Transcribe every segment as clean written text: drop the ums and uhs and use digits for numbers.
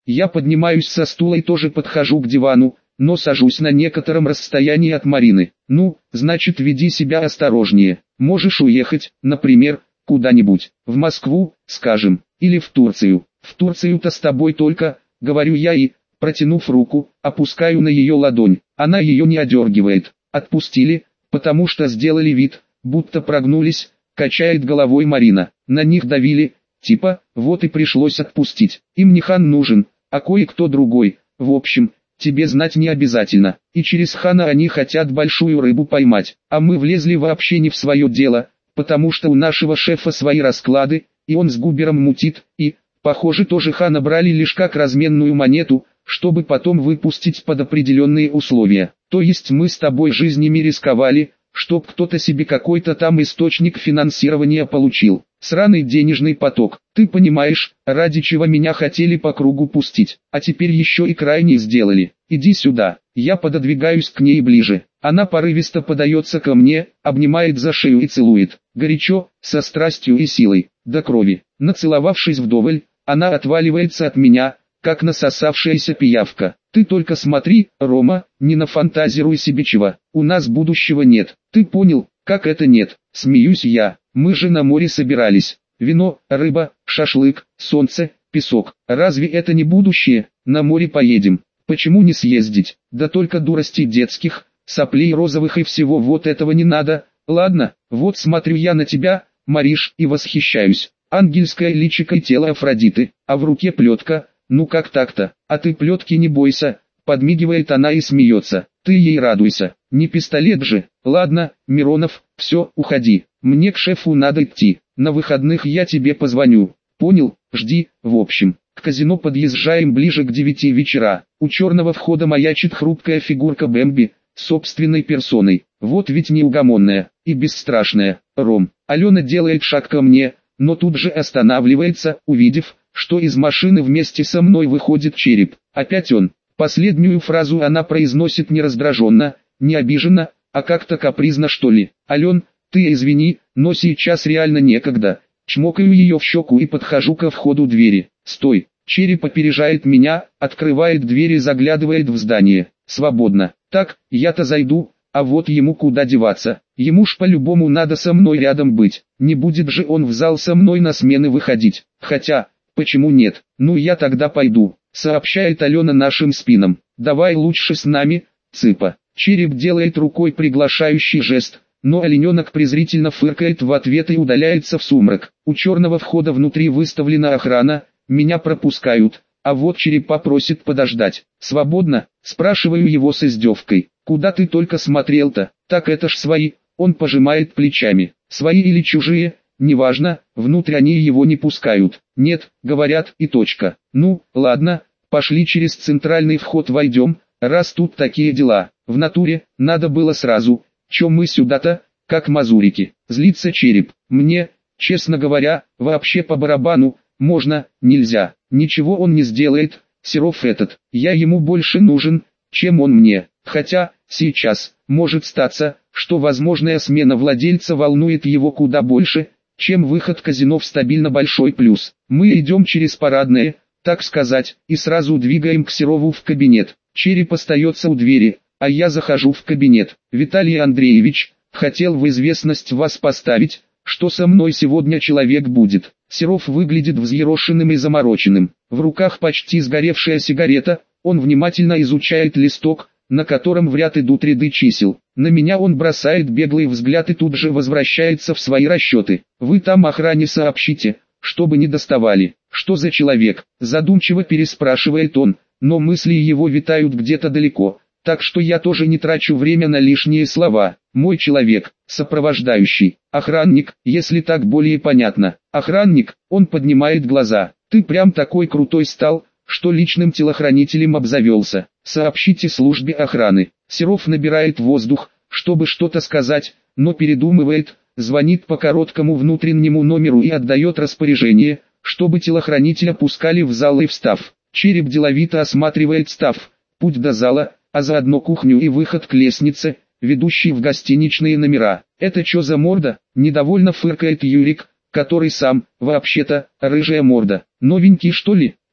Я поднимаюсь со стула и тоже подхожу к дивану, но сажусь на некотором расстоянии от Марины. Ну, значит, веди себя осторожнее. Можешь уехать, например, куда-нибудь, в Москву, скажем, или в Турцию. В Турцию-то с тобой только, говорю я и, протянув руку, опускаю на ее ладонь. Она ее не одергивает. Отпустили, потому что сделали вид, будто прогнулись, качает головой Марина. На них давили, типа, вот и пришлось отпустить. Им не хан нужен, а кое-кто другой. В общем, тебе знать не обязательно. И через хана они хотят большую рыбу поймать. А мы влезли вообще не в свое дело, потому что у нашего шефа свои расклады, и он с Губером мутит, и, похоже, тоже хана брали лишь как разменную монету, чтобы потом выпустить под определенные условия. То есть мы с тобой жизнями рисковали, чтоб кто-то себе какой-то там источник финансирования получил. Сраный денежный поток. Ты понимаешь, ради чего меня хотели по кругу пустить, а теперь еще и крайне сделали. Иди сюда. Я пододвигаюсь к ней ближе. Она порывисто подается ко мне, обнимает за шею и целует. Горячо, со страстью и силой, до крови. Нацеловавшись вдоволь, она отваливается от меня, как насосавшаяся пиявка. Ты только смотри, Рома, не нафантазируй себе чего. У нас будущего нет. Ты понял, как это нет? Смеюсь я. Мы же на море собирались. Вино, рыба, шашлык, солнце, песок. Разве это не будущее? На море поедем. Почему не съездить? Да только дуростей детских, соплей розовых и всего вот этого не надо. Ладно, вот смотрю я на тебя, Мариш, и восхищаюсь. Ангельское личико и тело Афродиты, а в руке плетка. Ну как так-то? А ты плетки не бойся. Подмигивает она и смеется. Ты ей радуйся. Не пистолет же. Ладно, Миронов, все, уходи. Мне к шефу надо идти. На выходных я тебе позвоню. Понял? Жди. В общем, к казино подъезжаем ближе к 9 вечера. У черного входа маячит хрупкая фигурка Бэмби, собственной персоной. Вот ведь неугомонная и бесстрашная. Ром. Алена делает шаг ко мне, но тут же останавливается, увидев, что из машины вместе со мной выходит Череп. Опять он. Последнюю фразу она произносит не раздраженно, не обиженно, а как-то капризно что ли. Ален, ты извини, но сейчас реально некогда. Чмокаю ее в щеку и подхожу ко входу двери. Стой. Череп опережает меня, открывает дверь и заглядывает в здание. Свободно. Так, я-то зайду, а вот ему куда деваться. Ему ж по-любому надо со мной рядом быть. Не будет же он в зал со мной на смены выходить. Хотя, почему нет? Ну я тогда пойду. Сообщает Алена нашим спинам. Давай лучше с нами, цыпа. Череп делает рукой приглашающий жест, но олененок презрительно фыркает в ответ и удаляется в сумрак. У черного входа внутри выставлена охрана, меня пропускают, а вот Черепа просит подождать. Свободно? Спрашиваю его с издевкой. Куда ты только смотрел-то? Так это ж свои. Он пожимает плечами. Свои или чужие? Неважно, внутрь они его не пускают. Нет, говорят, и точка. Ну, ладно, пошли через центральный вход войдем, раз тут такие дела. В натуре, надо было сразу. Чё мы сюда-то, как мазурики? Злится Череп. Мне, честно говоря, вообще по барабану, можно, нельзя. Ничего он не сделает, Серов этот. Я ему больше нужен, чем он мне. Хотя, сейчас, может статься, что возможная смена владельца волнует его куда больше, чем выход казино в стабильно большой плюс. Мы идем через парадное, так сказать, и сразу двигаем к Серову в кабинет. Череп остается у двери, а я захожу в кабинет. Виталий Андреевич, хотел в известность вас поставить, что со мной сегодня человек будет. Серов выглядит взъерошенным и замороченным. В руках почти сгоревшая сигарета, он внимательно изучает листок, на котором в ряд идут ряды чисел. На меня он бросает беглый взгляд и тут же возвращается в свои расчеты. Вы там охране сообщите, чтобы не доставали. Что за человек? Задумчиво переспрашивает он, но мысли его витают где-то далеко, так что я тоже не трачу время на лишние слова. Мой человек, сопровождающий, охранник, если так более понятно. Охранник, он поднимает глаза. Ты прям такой крутой стал, что личным телохранителем обзавелся. Сообщите службе охраны. Серов набирает воздух, чтобы что-то сказать, но передумывает, звонит по короткому внутреннему номеру и отдает распоряжение, чтобы телохранителя пускали в зал и встав. Череп деловито осматривает став, путь до зала, а заодно кухню и выход к лестнице, ведущей в гостиничные номера. Это чё за морда? Недовольно фыркает Юрик, который сам, вообще-то, рыжая морда. Новенький что ли?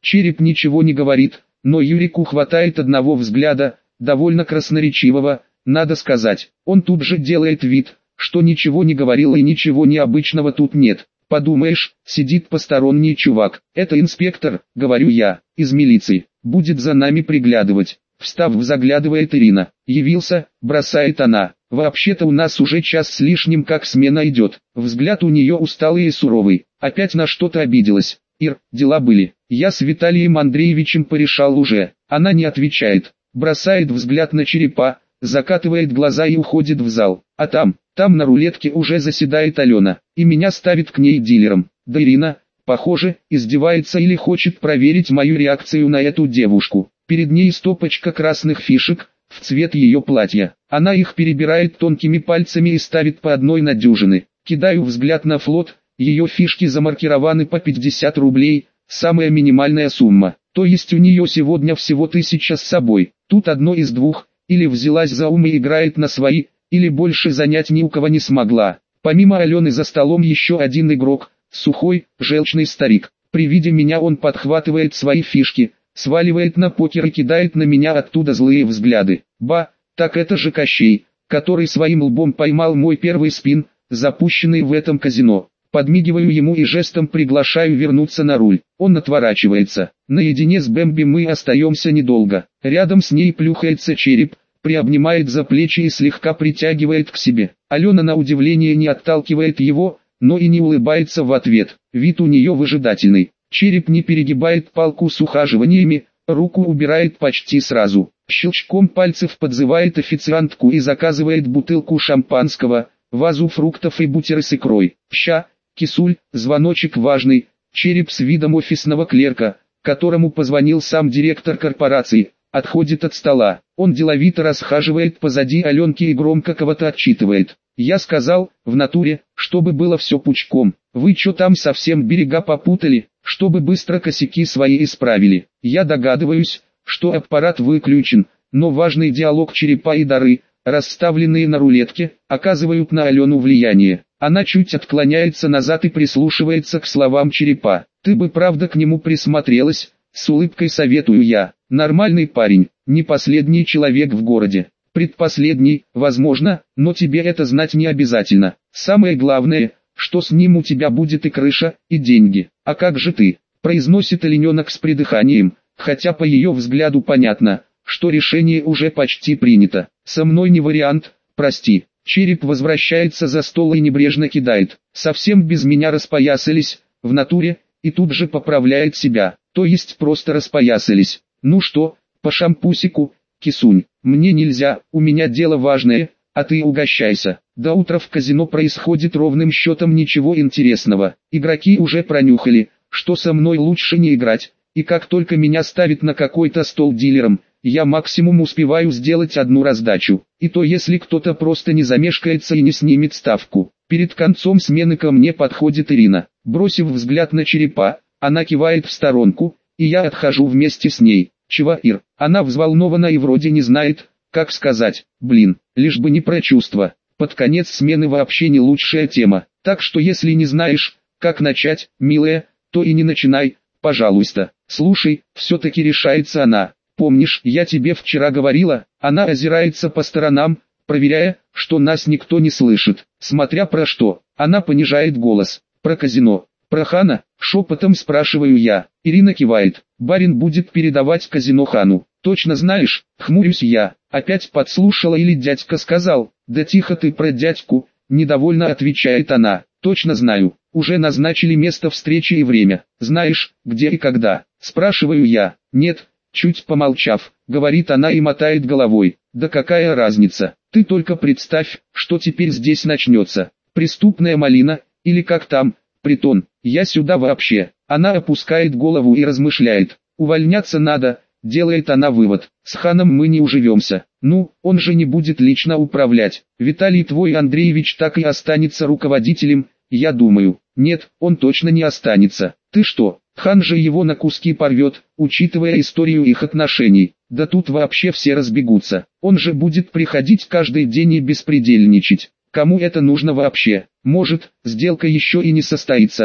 Череп ничего не говорит, но Юрику хватает одного взгляда, довольно красноречивого, надо сказать. Он тут же делает вид, что ничего не говорил и ничего необычного тут нет. Подумаешь, сидит посторонний чувак. Это инспектор, говорю я, из милиции. Будет за нами приглядывать. Встав, заглядывает Ирина. Явился, бросает она. Вообще-то у нас уже час с лишним как смена идет. Взгляд у нее усталый и суровый. Опять на что-то обиделась. Ир, дела были. Я с Виталием Андреевичем порешал уже. Она не отвечает. Бросает взгляд на черепа, закатывает глаза и уходит в зал. А там на рулетке уже заседает Алена, и меня ставит к ней дилером. Да Ирина, похоже, издевается или хочет проверить мою реакцию на эту девушку. Перед ней стопочка красных фишек, в цвет ее платья. Она их перебирает тонкими пальцами и ставит по одной на дюжины. Кидаю взгляд на флот, ее фишки замаркированы по 50 рублей, самая минимальная сумма. То есть у нее сегодня всего 1000 с собой. Тут одно из двух, или взялась за ум и играет на свои, или больше занять ни у кого не смогла. Помимо Алены за столом еще один игрок, сухой, желчный старик. При виде меня он подхватывает свои фишки, сваливает на покер и кидает на меня оттуда злые взгляды. Ба, так это же Кощей, который своим лбом поймал мой первый спин, запущенный в этом казино. Подмигиваю ему и жестом приглашаю вернуться на руль. Он отворачивается. Наедине с Бэмби мы остаемся недолго. Рядом с ней плюхается череп, приобнимает за плечи и слегка притягивает к себе. Алена на удивление не отталкивает его, но и не улыбается в ответ. Вид у нее выжидательный. Череп не перегибает палку с ухаживаниями, руку убирает почти сразу. Щелчком пальцев подзывает официантку и заказывает бутылку шампанского, вазу фруктов и бутеры с икрой. Ща, кисуль, звоночек важный. Череп с видом офисного клерка, которому позвонил сам директор корпорации, отходит от стола. Он деловито расхаживает позади Аленки и громко кого-то отчитывает. Я сказал, в натуре, чтобы было все пучком. Вы чё там совсем берега попутали, чтобы быстро косяки свои исправили. Я догадываюсь, что аппарат выключен, но важный диалог черепа и дары, расставленные на рулетке, оказывают на Алену влияние. Она чуть отклоняется назад и прислушивается к словам черепа. Ты бы правда к нему присмотрелась, с улыбкой советую я. Нормальный парень, не последний человек в городе. Предпоследний, возможно, но тебе это знать не обязательно. Самое главное, что с ним у тебя будет и крыша, и деньги. А как же ты? Произносит олененок с придыханием, хотя по ее взгляду понятно, что решение уже почти принято. Со мной не вариант, прости. Череп возвращается за стол и небрежно кидает. Совсем без меня распоясались, в натуре, и тут же поправляет себя. То есть просто распоясались. Ну что, по шампусику, кисунь, мне нельзя, у меня дело важное, а ты угощайся. До утра в казино происходит ровным счетом ничего интересного. Игроки уже пронюхали, что со мной лучше не играть, и как только меня ставят на какой-то стол дилером, я максимум успеваю сделать одну раздачу, и то если кто-то просто не замешкается и не снимет ставку. Перед концом смены ко мне подходит Ирина. Бросив взгляд на черепа, она кивает в сторонку, и я отхожу вместе с ней. Чего, Ир? Она взволнована и вроде не знает, как сказать. Блин, лишь бы не про чувства. Под конец смены вообще не лучшая тема. Так что если не знаешь, как начать, милая, то и не начинай, пожалуйста. Слушай, все-таки решается она. Помнишь, я тебе вчера говорила? Она озирается по сторонам, проверяя, что нас никто не слышит. Смотря про что, она понижает голос. Про казино. Про Хана? Шепотом спрашиваю я. Ирина кивает. Барин будет передавать казино Хану. Точно знаешь? Хмурюсь я. Опять подслушала или дядька сказал? Да тихо ты про дядьку. Недовольно отвечает она. Точно знаю. Уже назначили место встречи и время. Знаешь, где и когда? Спрашиваю я. Нет. Чуть помолчав, говорит она и мотает головой. Да какая разница? Ты только представь, что теперь здесь начнется. Преступная малина, или как там, притон. Я сюда вообще. Она опускает голову и размышляет. Увольняться надо, делает она вывод. С Ханом мы не уживемся. Ну, он же не будет лично управлять. Виталий твой Андреевич так и останется руководителем, я думаю. Нет, он точно не останется. Ты что? Хан же его на куски порвет, учитывая историю их отношений. Да тут вообще все разбегутся. Он же будет приходить каждый день и беспредельничать. Кому это нужно вообще? Может, сделка еще и не состоится,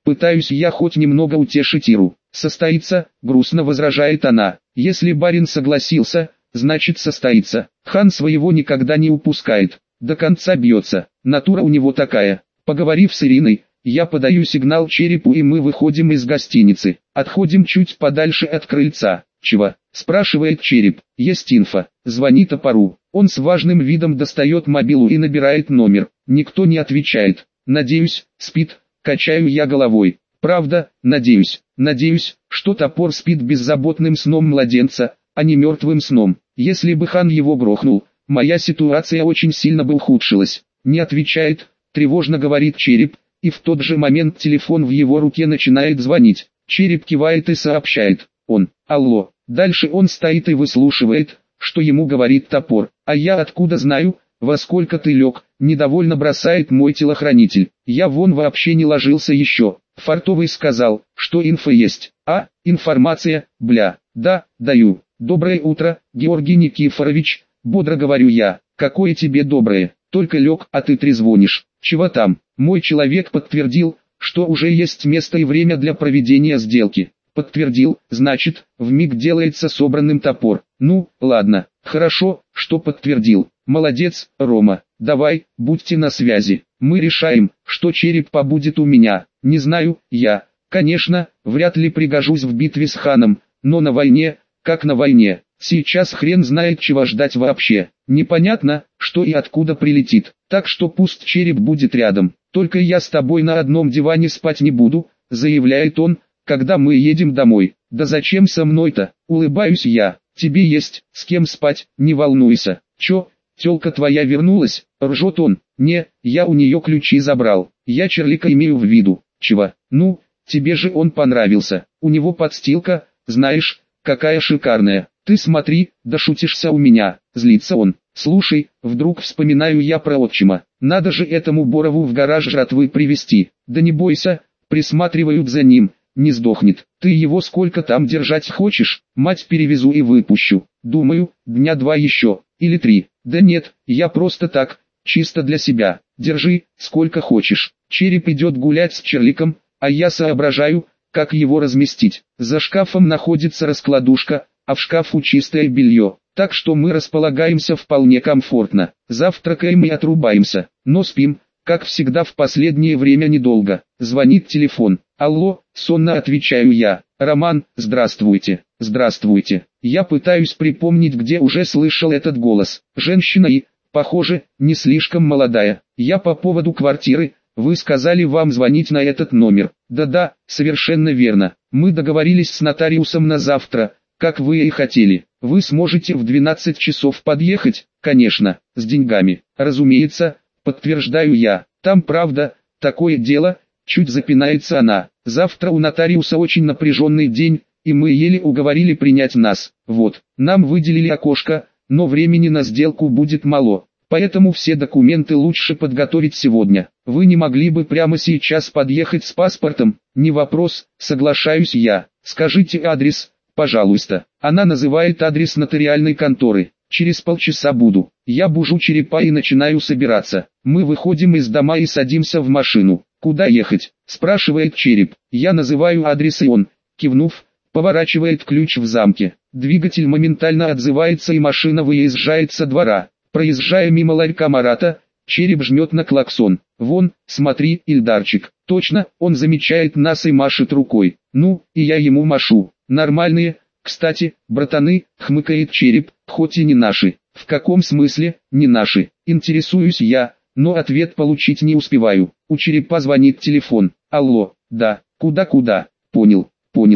Пытаюсь я хоть немного утешить Иру. Состоится, грустно возражает она. Если барин согласился, значит состоится. Хан своего никогда не упускает. До конца бьется. Натура у него такая. Поговорив с Ириной, я подаю сигнал Черепу и мы выходим из гостиницы. Отходим чуть подальше от крыльца. «Чего?» – спрашивает Череп. «Есть инфа». Звонит Топору. Он с важным видом достает мобилу и набирает номер. Никто не отвечает. «Надеюсь, спит», – качаю я головой. «Правда, надеюсь. Надеюсь, что Топор спит беззаботным сном младенца, а не мертвым сном. Если бы хан его грохнул, моя ситуация очень сильно бы ухудшилась». Не отвечает, тревожно говорит Череп, и в тот же момент телефон в его руке начинает звонить. Череп кивает и сообщает. Он. Алло. Дальше он стоит и выслушивает, что ему говорит Топор. А я откуда знаю, во сколько ты лег, недовольно бросает мой телохранитель. Я вон вообще не ложился еще. Фартовый сказал, что инфа есть. А, информация, бля. Да, даю. Доброе утро, Георгий Никифорович, бодро говорю я. Какое тебе доброе, только лег, а ты трезвонишь. Чего там? Мой человек подтвердил, что уже есть место и время для проведения сделки. Подтвердил, значит, вмиг делается собранным Топор. Ну, ладно, хорошо, что подтвердил. Молодец, Рома, давай, будьте на связи. Мы решаем, что Череп побудет у меня. Не знаю, я, конечно, вряд ли пригожусь в битве с ханом, но на войне, как на войне. Сейчас хрен знает чего ждать вообще. Непонятно, что и откуда прилетит. Так что пусть Череп будет рядом. Только я с тобой на одном диване спать не буду, заявляет он, когда мы едем домой. Да зачем со мной-то, улыбаюсь я. Тебе есть с кем спать, не волнуйся. Чё, тёлка твоя вернулась, ржет он. Не, я у неё ключи забрал. Я Черлика имею в виду. Чего? Ну, тебе же он понравился. У него подстилка, знаешь, какая шикарная. Ты смотри, да шутишься у меня, злится он. Слушай, вдруг вспоминаю я про отчима. Надо же этому Борову в гараж жратвы привезти. Да не бойся, присматривают за ним, не сдохнет. Ты его сколько там держать хочешь? Мать перевезу и выпущу. Думаю, дня 2 еще, или 3. Да нет, я просто так, чисто для себя. Держи, сколько хочешь. Череп идет гулять с Черликом, а я соображаю, как его разместить. За шкафом находится раскладушка, а в шкафу чистое белье. Так что мы располагаемся вполне комфортно. Завтракаем и отрубаемся, но спим, как всегда в последнее время недолго. Звонит телефон. Алло, сонно отвечаю я. Роман, здравствуйте. Здравствуйте. Я пытаюсь припомнить, где уже слышал этот голос. Женщина и, похоже, не слишком молодая. Я по поводу квартиры. Вы сказали вам звонить на этот номер. Да-да, совершенно верно. Мы договорились с нотариусом на завтра, как вы и хотели. Вы сможете в 12 часов подъехать? Конечно, с деньгами. Разумеется, подтверждаю я. Там правда, такое дело, чуть запинается она. Завтра у нотариуса очень напряженный день, и мы еле уговорили принять нас. Вот, нам выделили окошко, но времени на сделку будет мало. Поэтому все документы лучше подготовить сегодня. Вы не могли бы прямо сейчас подъехать с паспортом? Не вопрос, соглашаюсь я. Скажите адрес, пожалуйста. Она называет адрес нотариальной конторы. Через полчаса буду. Я бужу Черепа и начинаю собираться. Мы выходим из дома и садимся в машину. Куда ехать? Спрашивает Череп. Я называю адрес и он, кивнув, поворачивает ключ в замке. Двигатель моментально отзывается и машина выезжает со двора. Проезжая мимо ларька Марата, Череп жмет на клаксон. Вон, смотри, Ильдарчик. Точно, он замечает нас и машет рукой. Ну, и я ему машу. Нормальные, кстати, братаны, хмыкает Череп, хоть и не наши. В каком смысле, не наши? Интересуюсь я, но ответ получить не успеваю. У Черепа звонит телефон. Алло, да, куда? Понял,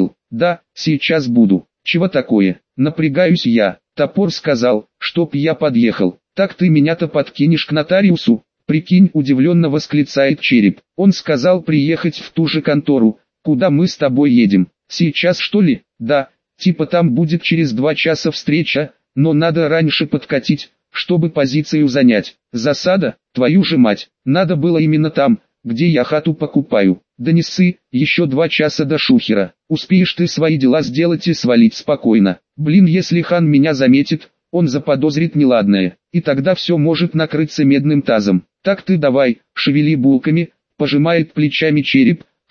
да, сейчас буду. Чего такое? Напрягаюсь я. Топор сказал, чтоб я подъехал. Так ты меня-то подкинешь к нотариусу? Прикинь, удивленно восклицает Череп. Он сказал приехать в ту же контору, куда мы с тобой едем. Сейчас что ли? Да, типа там будет через 2 часа встреча, но надо раньше подкатить, чтобы позицию занять. Засада, твою же мать, надо было именно там, где я хату покупаю. Да не ссы, еще 2 часа до шухера. Успеешь ты свои дела сделать и свалить спокойно. Блин, если хан меня заметит, он заподозрит неладное, и тогда все может накрыться медным тазом. Так ты давай, шевели булками, пожимает плечами Череп,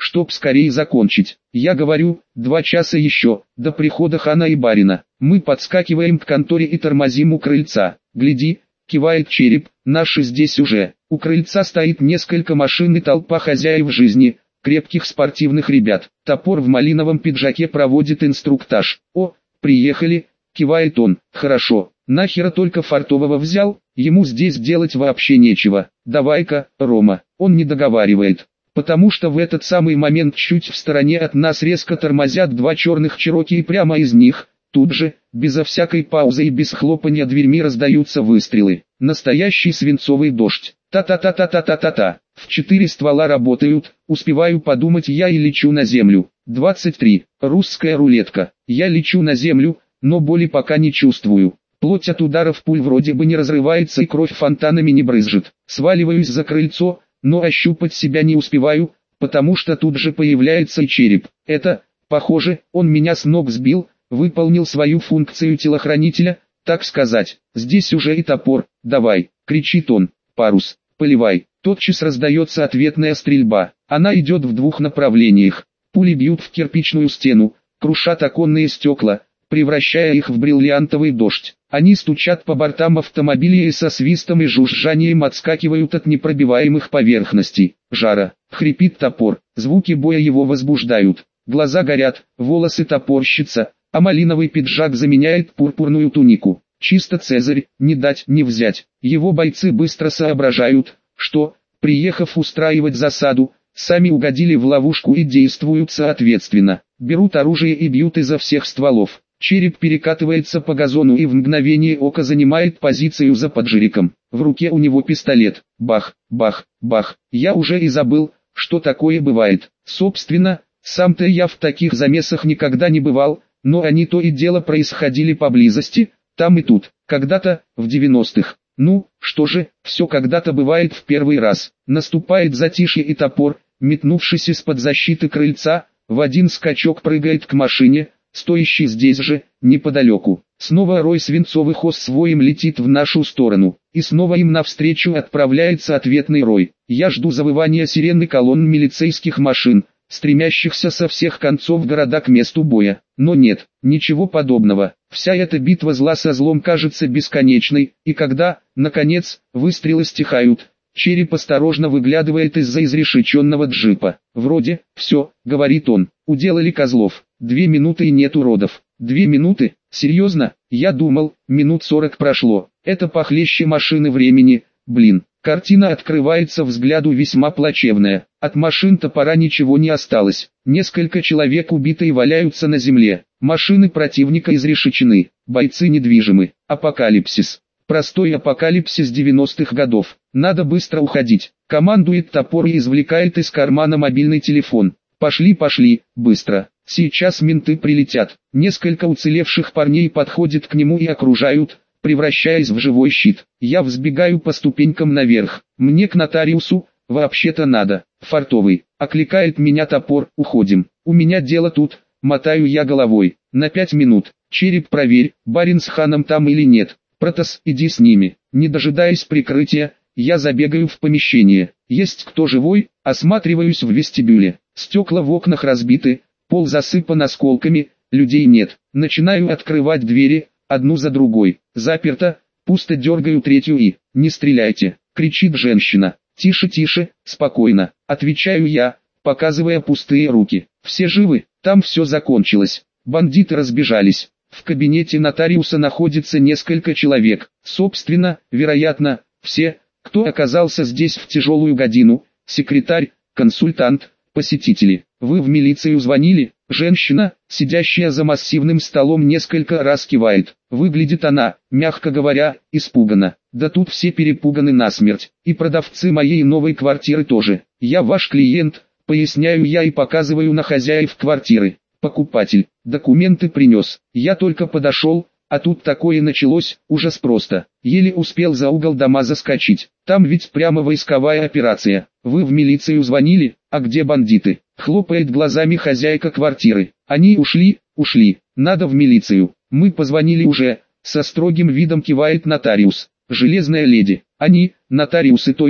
чтоб скорее закончить. Я говорю, 2 часа еще, до прихода хана и барина. Мы подскакиваем к конторе и тормозим у крыльца. Гляди, кивает Череп, наши здесь уже. У крыльца стоит несколько машин и толпа хозяев жизни, крепких спортивных ребят. Топор в малиновом пиджаке проводит инструктаж. О, приехали, кивает он. Хорошо, нахера только фартового взял, ему здесь делать вообще нечего. Давай-ка, Рома, он не договаривает. Потому что в этот самый момент чуть в стороне от нас резко тормозят 2 черных Чероки и прямо из них, тут же, безо всякой паузы и без хлопанья дверьми раздаются выстрелы. Настоящий свинцовый дождь. Та-та-та-та-та-та-та-та. В 4 ствола работают, успеваю подумать я и лечу на землю. 23. Русская рулетка. Я лечу на землю, но боли пока не чувствую. Плоть от ударов пуль вроде бы не разрывается и кровь фонтанами не брызжет. Сваливаюсь за крыльцо, но ощупать себя не успеваю, потому что тут же появляется и Череп. Это, похоже, он меня с ног сбил, выполнил свою функцию телохранителя, так сказать. Здесь уже и топор, давай, кричит он, парус, поливай. Тотчас раздается ответная стрельба. Она идет в 2 направлениях. Пули бьют в кирпичную стену, крушат оконные стекла, превращая их в бриллиантовый дождь. Они стучат по бортам автомобиля и со свистом и жужжанием отскакивают от непробиваемых поверхностей. Жара, хрипит топор, звуки боя его возбуждают. Глаза горят, волосы топорщатся, а малиновый пиджак заменяет пурпурную тунику. Чисто Цезарь, не дать не взять. Его бойцы быстро соображают, что, приехав устраивать засаду, сами угодили в ловушку и действуют соответственно. Берут оружие и бьют изо всех стволов. Череп перекатывается по газону и в мгновение ока занимает позицию за поджериком. В руке у него пистолет. Бах, бах, бах. Я уже и забыл, что такое бывает. Собственно, сам-то я в таких замесах никогда не бывал, но они то и дело происходили поблизости, там и тут, когда-то, в 90-х. Ну, что же, все когда-то бывает в первый раз. Наступает затишье и топор, метнувшись из-под защиты крыльца, в один скачок прыгает к машине, стоящий здесь же, неподалеку. Снова рой свинцовых ос своим летит в нашу сторону, и снова им навстречу отправляется ответный рой. Я жду завывания сирены колонн милицейских машин, стремящихся со всех концов города к месту боя. Но нет, ничего подобного. Вся эта битва зла со злом кажется бесконечной, и когда, наконец, выстрелы стихают, Череп осторожно выглядывает из-за изрешеченного джипа. «Вроде, все», — говорит он, — «уделали козлов. 2 минуты и нет уродов». 2 минуты? Серьезно? Я думал, минут 40 прошло. Это похлеще машины времени, блин. Картина открывается взгляду весьма плачевная. От машин топора ничего не осталось. Несколько человек убиты и валяются на земле. Машины противника изрешечены. Бойцы недвижимы. Апокалипсис. Простой апокалипсис 90-х годов. Надо быстро уходить. Командует топор и извлекает из кармана мобильный телефон. Пошли, пошли, быстро. Сейчас менты прилетят. Несколько уцелевших парней подходят к нему и окружают, превращаясь в живой щит. Я взбегаю по ступенькам наверх. Мне к нотариусу, вообще-то надо. Фартовый. Окликает меня топор. Уходим. У меня дело тут. Мотаю я головой. На 5 минут. Череп, проверь, барин с ханом там или нет. Протас, иди с ними. Не дожидаясь прикрытия, я забегаю в помещение. Есть кто живой? Осматриваюсь в вестибюле. Стекла в окнах разбиты, пол засыпан осколками, людей нет. Начинаю открывать двери, одну за другой. Заперто, пусто, дергаю третью и... «Не стреляйте!» — кричит женщина. «Тише, тише, спокойно», — отвечаю я, показывая пустые руки. «Все живы, там все закончилось. Бандиты разбежались». В кабинете нотариуса находится несколько человек. Собственно, вероятно, все, кто оказался здесь в тяжелую годину: секретарь, консультант, посетители. «Вы в милицию звонили?» Женщина, сидящая за массивным столом, несколько раз кивает. Выглядит она, мягко говоря, испуганно. Да тут все перепуганы насмерть. И продавцы моей новой квартиры тоже. «Я ваш клиент», поясняю я и показываю на хозяев квартиры. «Покупатель, документы принес. Я только подошел, а тут такое началось, ужас просто. Еле успел за угол дома заскочить. Там ведь прямо войсковая операция. Вы в милицию звонили? А где бандиты?» Хлопает глазами хозяйка квартиры. «Они ушли, надо в милицию. Мы позвонили уже», со строгим видом кивает нотариус. «Железная леди, они, нотариусы, то есть,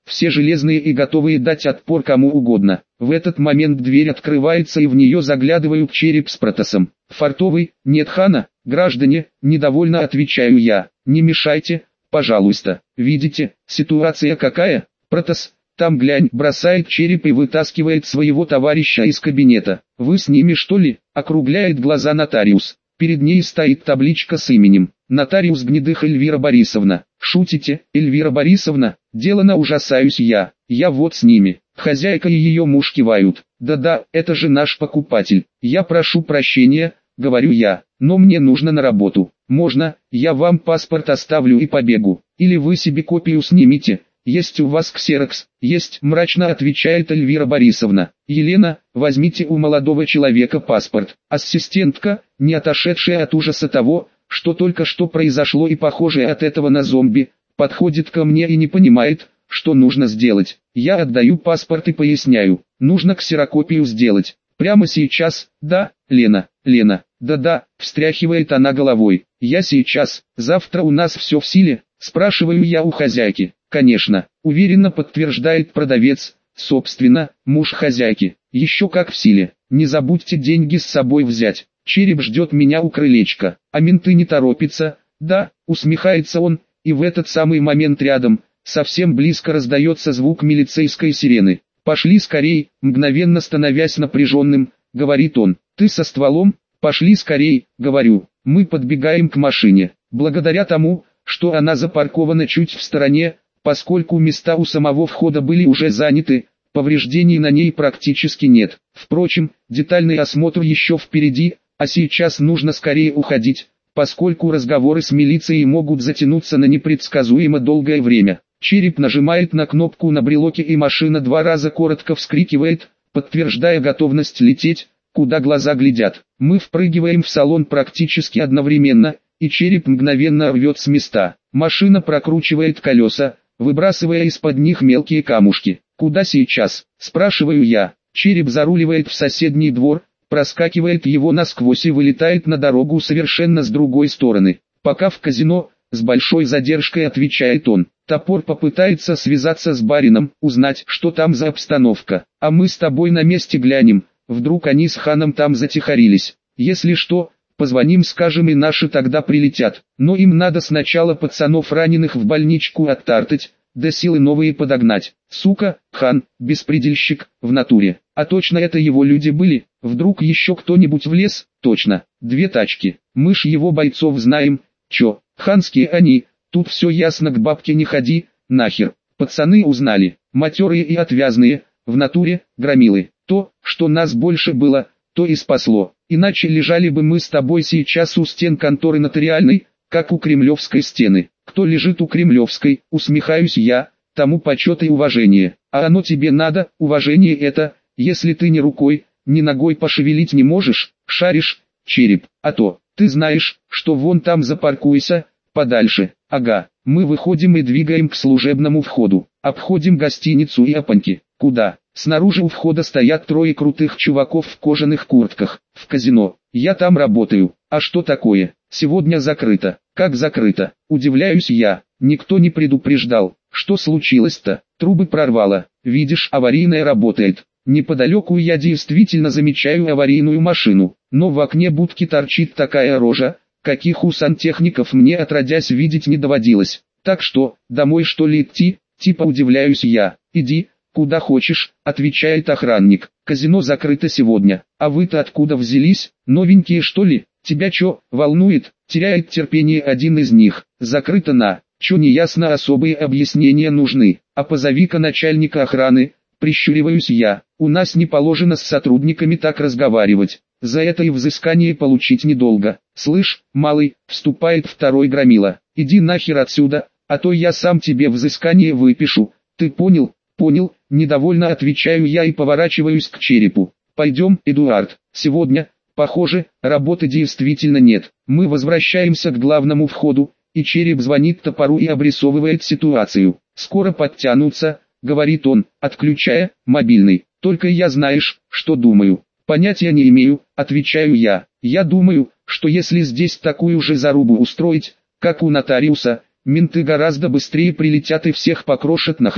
все железные и готовые дать отпор кому угодно. В этот момент дверь открывается и в нее заглядывают Череп с Протасом. «Фартовый, нет хана, граждане», недовольно отвечаю я. «Не мешайте, пожалуйста. Видите, ситуация какая? Протас, там глянь», бросает Череп и вытаскивает своего товарища из кабинета. «Вы с ними что ли?» округляет глаза нотариус. Перед ней стоит табличка с именем. Нотариус Гнедых Эльвира Борисовна. «Шутите, Эльвира Борисовна?» Делано ужасаюсь я. «Я вот с ними». Хозяйка и ее муж кивают. «Да-да, это же наш покупатель. Я прошу прощения», говорю я, «но мне нужно на работу. Можно, я вам паспорт оставлю и побегу? Или вы себе копию снимите? Есть у вас ксерокс?» «Есть», мрачно отвечает Эльвира Борисовна. «Елена, возьмите у молодого человека паспорт». Ассистентка, не отошедшая от ужаса того, что только что произошло и похожая от этого на зомби, подходит ко мне и не понимает, что нужно сделать. Я отдаю паспорт и поясняю, нужно ксерокопию сделать. Прямо сейчас? Да, Лена, да-да, встряхивает она головой. Я сейчас, завтра у нас все в силе, спрашиваю я у хозяйки. Конечно, уверенно подтверждает продавец, собственно, муж хозяйки. Еще как в силе, не забудьте деньги с собой взять. Череп ждет меня у крылечка, а менты не торопятся. Да, усмехается он, и в этот самый момент рядом, совсем близко раздается звук милицейской сирены. «Пошли скорей», мгновенно становясь напряженным, говорит он. «Ты со стволом? Пошли скорей», говорю. Мы подбегаем к машине. Благодаря тому, что она запаркована чуть в стороне, поскольку места у самого входа были уже заняты, повреждений на ней практически нет. Впрочем, детальный осмотр еще впереди, а сейчас нужно скорее уходить, поскольку разговоры с милицией могут затянуться на непредсказуемо долгое время. Череп нажимает на кнопку на брелоке и машина 2 раза коротко вскрикивает, подтверждая готовность лететь, куда глаза глядят. Мы впрыгиваем в салон практически одновременно, и Череп мгновенно рвет с места. Машина прокручивает колеса, выбрасывая из-под них мелкие камушки. «Куда сейчас?» – спрашиваю я. Череп заруливает в соседний двор, проскакивает его насквозь и вылетает на дорогу совершенно с другой стороны. «Пока в казино», с большой задержкой отвечает он. Топор попытается связаться с барином, узнать, что там за обстановка. А мы с тобой на месте глянем, вдруг они с ханом там затихарились. Если что, позвоним, скажем, и наши тогда прилетят. Но им надо сначала пацанов раненых в больничку оттартать, да силы новые подогнать. Сука, хан, беспредельщик, в натуре. А точно это его люди были? Вдруг еще кто-нибудь влез? Точно, 2 тачки. Мы ж его бойцов знаем. Чё, ханские они? Тут все ясно, к бабке не ходи, нахер. Пацаны узнали, матерые и отвязные, в натуре, громилы. То, что нас больше было, то и спасло. Иначе лежали бы мы с тобой сейчас у стен конторы нотариальной, как у Кремлевской стены. Кто лежит у Кремлевской, усмехаюсь я, тому почет и уважение. А оно тебе надо, уважение это, если ты ни рукой, ни ногой пошевелить не можешь, шаришь, Череп. А то, ты знаешь, что вон там запаркуйся, подальше. Ага, мы выходим и двигаем к служебному входу. Обходим гостиницу и опаньки. Куда? Снаружи у входа стоят 3 крутых чуваков в кожаных куртках. В казино. Я там работаю. А что такое? Сегодня закрыто. Как закрыто? Удивляюсь я. Никто не предупреждал. Что случилось-то? Трубы прорвало. Видишь, аварийная работает. Неподалеку я действительно замечаю аварийную машину. Но в окне будки торчит такая рожа, каких у сантехников мне отродясь видеть не доводилось. Так что, домой что ли идти? Типа удивляюсь я. Иди, куда хочешь, отвечает охранник. Казино закрыто сегодня. А вы-то откуда взялись? Новенькие что ли? Тебя чё, волнует? Теряет терпение один из них. Закрыто на. Чё неясно, особые объяснения нужны. А позови-ка начальника охраны. Прищуриваюсь я. У нас не положено с сотрудниками так разговаривать. За это и взыскание получить недолго. Слышь, малый, вступает второй громила. Иди нахер отсюда, а то я сам тебе взыскание выпишу. Ты понял? Понял, недовольно отвечаю я и поворачиваюсь к Черепу. Пойдем, Эдуард, сегодня, похоже, работы действительно нет. Мы возвращаемся к главному входу, и Череп звонит топору и обрисовывает ситуацию. Скоро подтянутся, говорит он, отключая мобильный. Только я знаешь, что думаю. Понятия не имею, отвечаю я. Я думаю, что если здесь такую же зарубу устроить, как у нотариуса, менты гораздо быстрее прилетят и всех покрошат нахрен.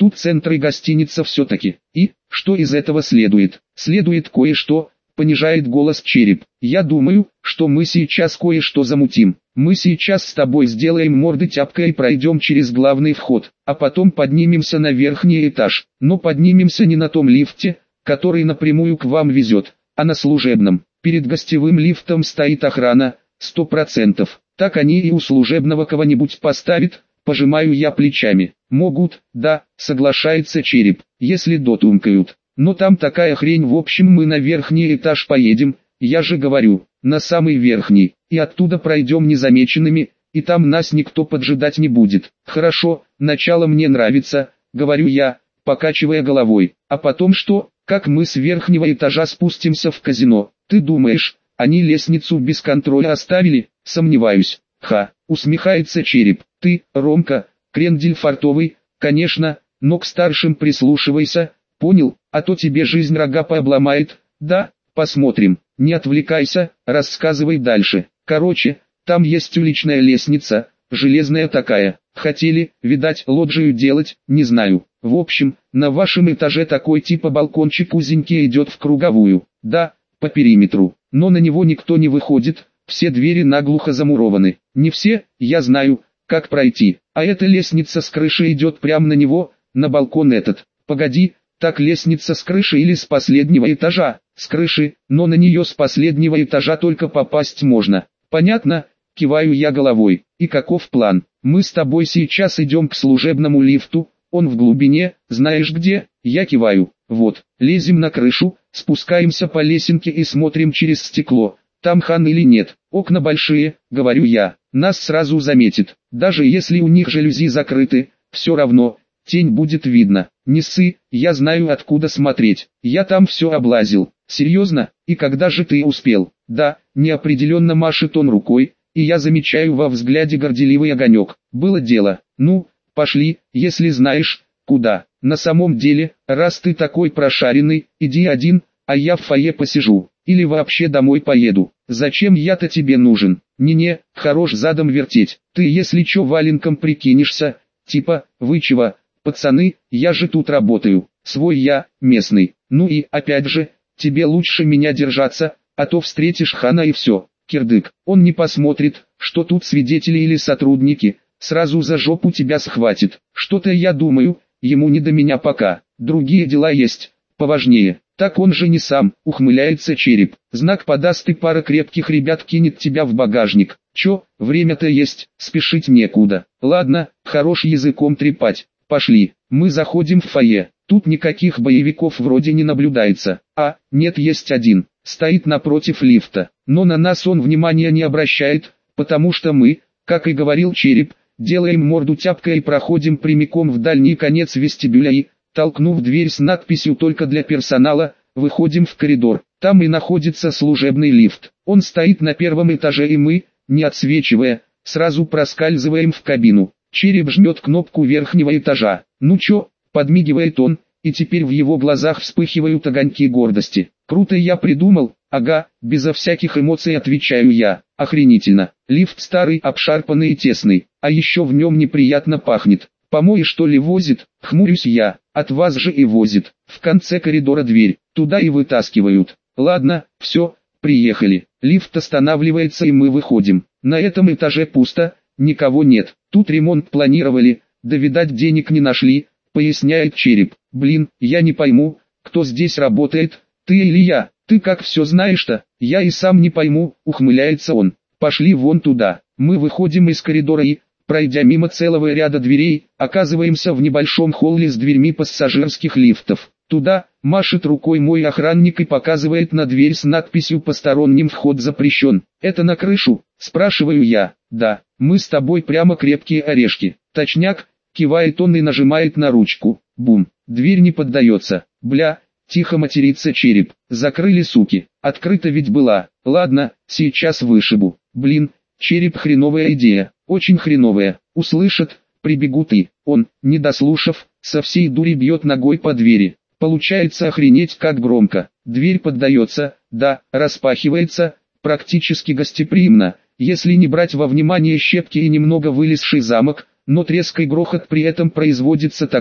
Тут центр и гостиница все-таки. И, что из этого следует? Следует кое-что, понижает голос Череп. Я думаю, что мы сейчас кое-что замутим. Мы сейчас с тобой сделаем морды тяпкой и пройдем через главный вход, а потом поднимемся на верхний этаж. Но поднимемся не на том лифте, который напрямую к вам везет, а на служебном. Перед гостевым лифтом стоит охрана, 100%. Так они и у служебного кого-нибудь поставят, пожимаю я плечами. Могут, да, соглашается Череп, если дотумкают. Но там такая хрень, в общем мы на верхний этаж поедем, я же говорю, на самый верхний, и оттуда пройдем незамеченными, и там нас никто поджидать не будет. Хорошо, начало мне нравится, говорю я, покачивая головой. А потом что, как мы с верхнего этажа спустимся в казино? Ты думаешь, они лестницу без контроля оставили? Сомневаюсь. Ха, усмехается Череп. Ты, Ромка, крендель фартовый, конечно, но к старшим прислушивайся, понял, а то тебе жизнь рога пообломает. Да, посмотрим, не отвлекайся, рассказывай дальше. Короче, там есть уличная лестница, железная такая. Хотели, видать, лоджию делать, не знаю. В общем, на вашем этаже такой типа балкончик узенький идет в круговую. Да, по периметру, но на него никто не выходит, все двери наглухо замурованы. Не все, я знаю, как пройти. А эта лестница с крыши идет прямо на него, на балкон этот. Погоди, так лестница с крыши или с последнего этажа? С крыши, но на нее с последнего этажа только попасть можно. Понятно? Киваю я головой. И каков план? Мы с тобой сейчас идем к служебному лифту, он в глубине, знаешь где? Я киваю. Вот, лезем на крышу, спускаемся по лесенке и смотрим через стекло. Там хан или нет? Окна большие, говорю я. Нас сразу заметит. Даже если у них жалюзи закрыты, все равно, тень будет видно. Не ссы, я знаю откуда смотреть. Я там все облазил. Серьезно? И когда же ты успел? Да, неопределенно машет он рукой, и я замечаю во взгляде горделивый огонек. Было дело. Ну, пошли, если знаешь, куда. На самом деле, раз ты такой прошаренный, иди один, а я в фойе посижу. Или вообще домой поеду. Зачем я-то тебе нужен? Не-не, хорош задом вертеть. Ты если чё валенком прикинешься, типа, вы чего, пацаны, я же тут работаю. Свой я, местный. Ну и, опять же, тебе лучше меня держаться, а то встретишь хана и все. Кирдык, он не посмотрит, что тут свидетели или сотрудники, сразу за жопу тебя схватит. Что-то я думаю, ему не до меня пока. Другие дела есть, поважнее. Так он же не сам, ухмыляется Череп. Знак подаст и пара крепких ребят кинет тебя в багажник. Чё, время-то есть, спешить некуда. Ладно, хорош языком трепать. Пошли, мы заходим в фойе. Тут никаких боевиков вроде не наблюдается. А, нет, есть один. Стоит напротив лифта. Но на нас он внимания не обращает, потому что мы, как и говорил Череп, делаем морду тяпкой и проходим прямиком в дальний конец вестибюля и, толкнув дверь с надписью «Только для персонала», выходим в коридор. Там и находится служебный лифт. Он стоит на первом этаже и мы, не отсвечивая, сразу проскальзываем в кабину. Череп жмет кнопку верхнего этажа. Ну чё, подмигивает он, и теперь в его глазах вспыхивают огоньки гордости. Круто я придумал, ага, безо всяких эмоций отвечаю я. Охренительно. Лифт старый, обшарпанный и тесный, а еще в нем неприятно пахнет. Помои что ли возит? Хмурюсь я. От вас же и возит. В конце коридора дверь. Туда и вытаскивают. Ладно, все, приехали. Лифт останавливается и мы выходим. На этом этаже пусто, никого нет. Тут ремонт планировали, да видать денег не нашли, поясняет Череп. Блин, я не пойму, кто здесь работает, ты или я? Ты как все знаешь-то? Я и сам не пойму, ухмыляется он. Пошли вон туда. Мы выходим из коридора и, пройдя мимо целого ряда дверей, оказываемся в небольшом холле с дверьми пассажирских лифтов. Туда, машет рукой мой охранник и показывает на дверь с надписью «Посторонним вход запрещен». «Это на крышу?» – спрашиваю я. «Да, мы с тобой прямо крепкие орешки». «Точняк», – кивает он и нажимает на ручку. Бум, дверь не поддается. Бля, тихо матерится Череп. Закрыли, суки. Открыта ведь была. Ладно, сейчас вышибу. Блин, Череп, хреновая идея. Очень хреновая. Услышат, прибегут и... Он, не дослушав, со всей дури бьет ногой по двери. Получается охренеть как громко. Дверь поддается, да, распахивается, практически гостеприимно, если не брать во внимание щепки и немного вылезший замок, но треск и грохот при этом производится такой,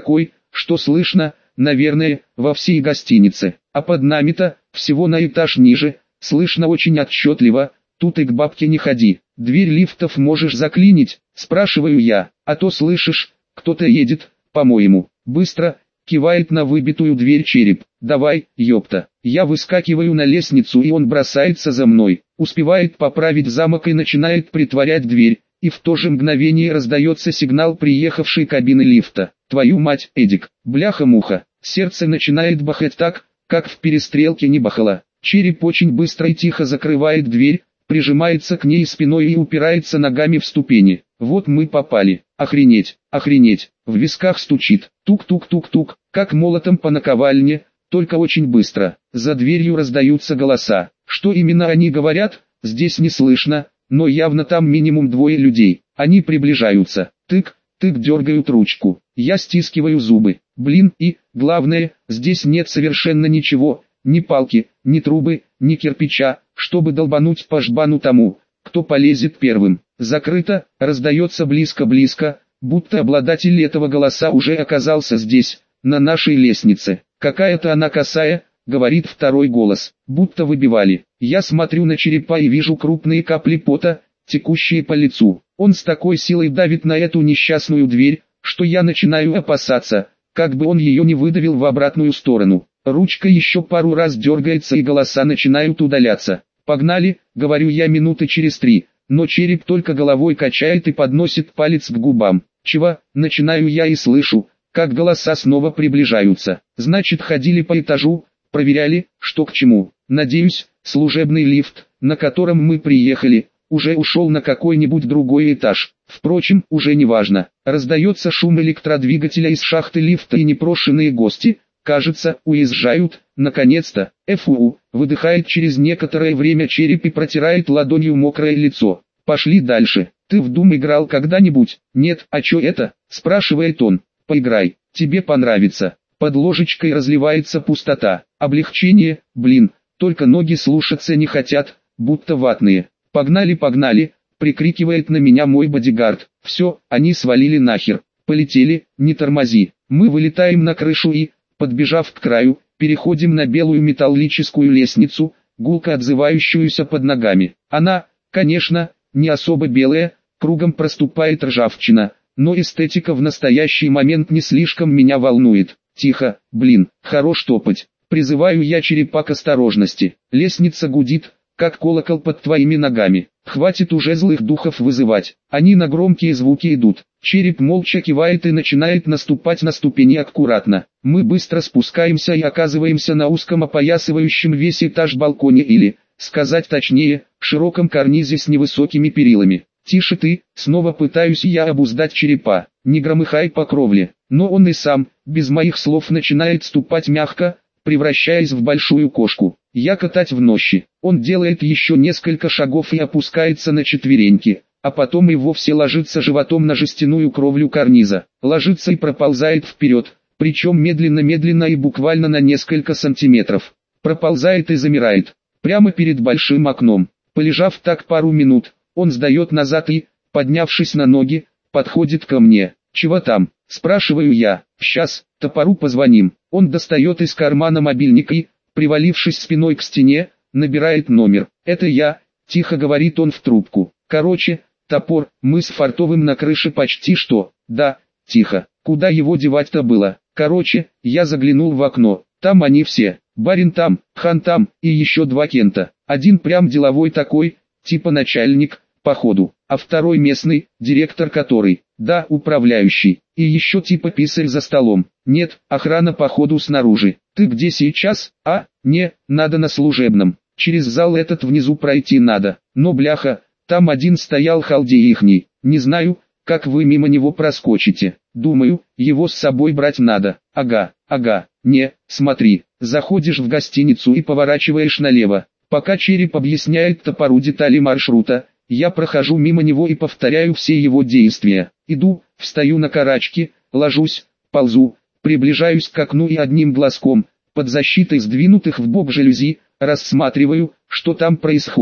что слышно, наверное, во всей гостинице. А под нами-то, всего на этаж ниже, слышно очень отчетливо, тут и к бабке не ходи. Дверь лифтов можешь заклинить, спрашиваю я, а то слышишь, кто-то едет, по-моему. Быстро, кивает на выбитую дверь Череп. Давай, ёпта. Я выскакиваю на лестницу, и он бросается за мной. Успевает поправить замок и начинает притворять дверь. И в то же мгновение раздается сигнал приехавшей кабины лифта. Твою мать, Эдик, бляха-муха. Сердце начинает бахать так, как в перестрелке не бахало. Череп очень быстро и тихо закрывает дверь, прижимается к ней спиной и упирается ногами в ступени. Вот мы попали. Охренеть, охренеть. В висках стучит. Тук-тук-тук-тук, как молотом по наковальне, только очень быстро. За дверью раздаются голоса. Что именно они говорят, здесь не слышно, но явно там минимум двое людей. Они приближаются. Тык, тык, дергают ручку. Я стискиваю зубы. Блин, и, главное, здесь нет совершенно ничего, ни палки, ни трубы, ни кирпича, чтобы долбануть по жбану тому, кто полезет первым. Закрыто, раздается близко-близко, будто обладатель этого голоса уже оказался здесь, на нашей лестнице. Какая-то она косая, говорит второй голос, будто выбивали. Я смотрю на Черепа и вижу крупные капли пота, текущие по лицу. Он с такой силой давит на эту несчастную дверь, что я начинаю опасаться, как бы он ее не выдавил в обратную сторону. Ручка еще пару раз дергается и голоса начинают удаляться. «Погнали», — говорю я минуты через 3, но Череп только головой качает и подносит палец к губам. «Чего?» — начинаю я и слышу, как голоса снова приближаются. Значит, ходили по этажу, проверяли, что к чему. Надеюсь, служебный лифт, на котором мы приехали, уже ушел на какой-нибудь другой этаж. Впрочем, уже не важно. Раздается шум электродвигателя из шахты лифта, и непрошенные гости, кажется, уезжают. Наконец-то. Фу, выдыхает через некоторое время Череп и протирает ладонью мокрое лицо. Пошли дальше. Ты в Doom играл когда-нибудь? Нет. А чё это? Спрашивает он. Поиграй, тебе понравится. Под ложечкой разливается пустота. Облегчение, блин, только ноги слушаться не хотят, будто ватные. Погнали, погнали, прикрикивает на меня мой бодигард. Все, они свалили нахер. Полетели, не тормози. Мы вылетаем на крышу и, подбежав к краю, переходим на белую металлическую лестницу, гулко отзывающуюся под ногами. Она, конечно, не особо белая, кругом проступает ржавчина, но эстетика в настоящий момент не слишком меня волнует. Тихо, блин, хорош топать. Призываю я Черепа к осторожности. Лестница гудит, как колокол под твоими ногами. Хватит уже злых духов вызывать. Они на громкие звуки идут. Череп молча кивает и начинает наступать на ступени аккуратно. Мы быстро спускаемся и оказываемся на узком опоясывающем весь этаж балконе или, сказать точнее, широком карнизе с невысокими перилами. «Тише ты», снова пытаюсь я обуздать Черепа, не громыхай по кровле, но он и сам, без моих слов, начинает ступать мягко, превращаясь в большую кошку. Я катать в нощи, он делает еще несколько шагов и опускается на четвереньки, а потом и вовсе ложится животом на жестяную кровлю карниза, ложится и проползает вперед, причем медленно-медленно и буквально на несколько сантиметров. Проползает и замирает, прямо перед большим окном. Полежав так пару минут, он сдает назад и, поднявшись на ноги, подходит ко мне. «Чего там?» – спрашиваю я. «Сейчас, топору позвоним». Он достает из кармана мобильник и, привалившись спиной к стене, набирает номер. «Это я», – тихо говорит он в трубку. «Короче, топор, мы с Фартовым на крыше почти что». «Да, тихо. Куда его девать-то было?» «Короче, я заглянул в окно. Там они все. Барин там, Хан там, и еще 2 кента. Один прям деловой такой, типа начальник, походу, а второй местный, директор который, да, управляющий, и еще типа писарь за столом. Нет, охрана походу снаружи. Ты где сейчас? А, не, надо на служебном. Через зал этот внизу пройти надо. Но бляха, там один стоял халдей ихний. Не знаю, как вы мимо него проскочите. Думаю, его с собой брать надо. Ага, не, смотри, заходишь в гостиницу и поворачиваешь налево. Пока Череп объясняет топору детали маршрута, я прохожу мимо него и повторяю все его действия. Иду, встаю на карачки, ложусь, ползу, приближаюсь к окну и одним глазком, под защитой сдвинутых в бок жалюзи, рассматриваю, что там происходит.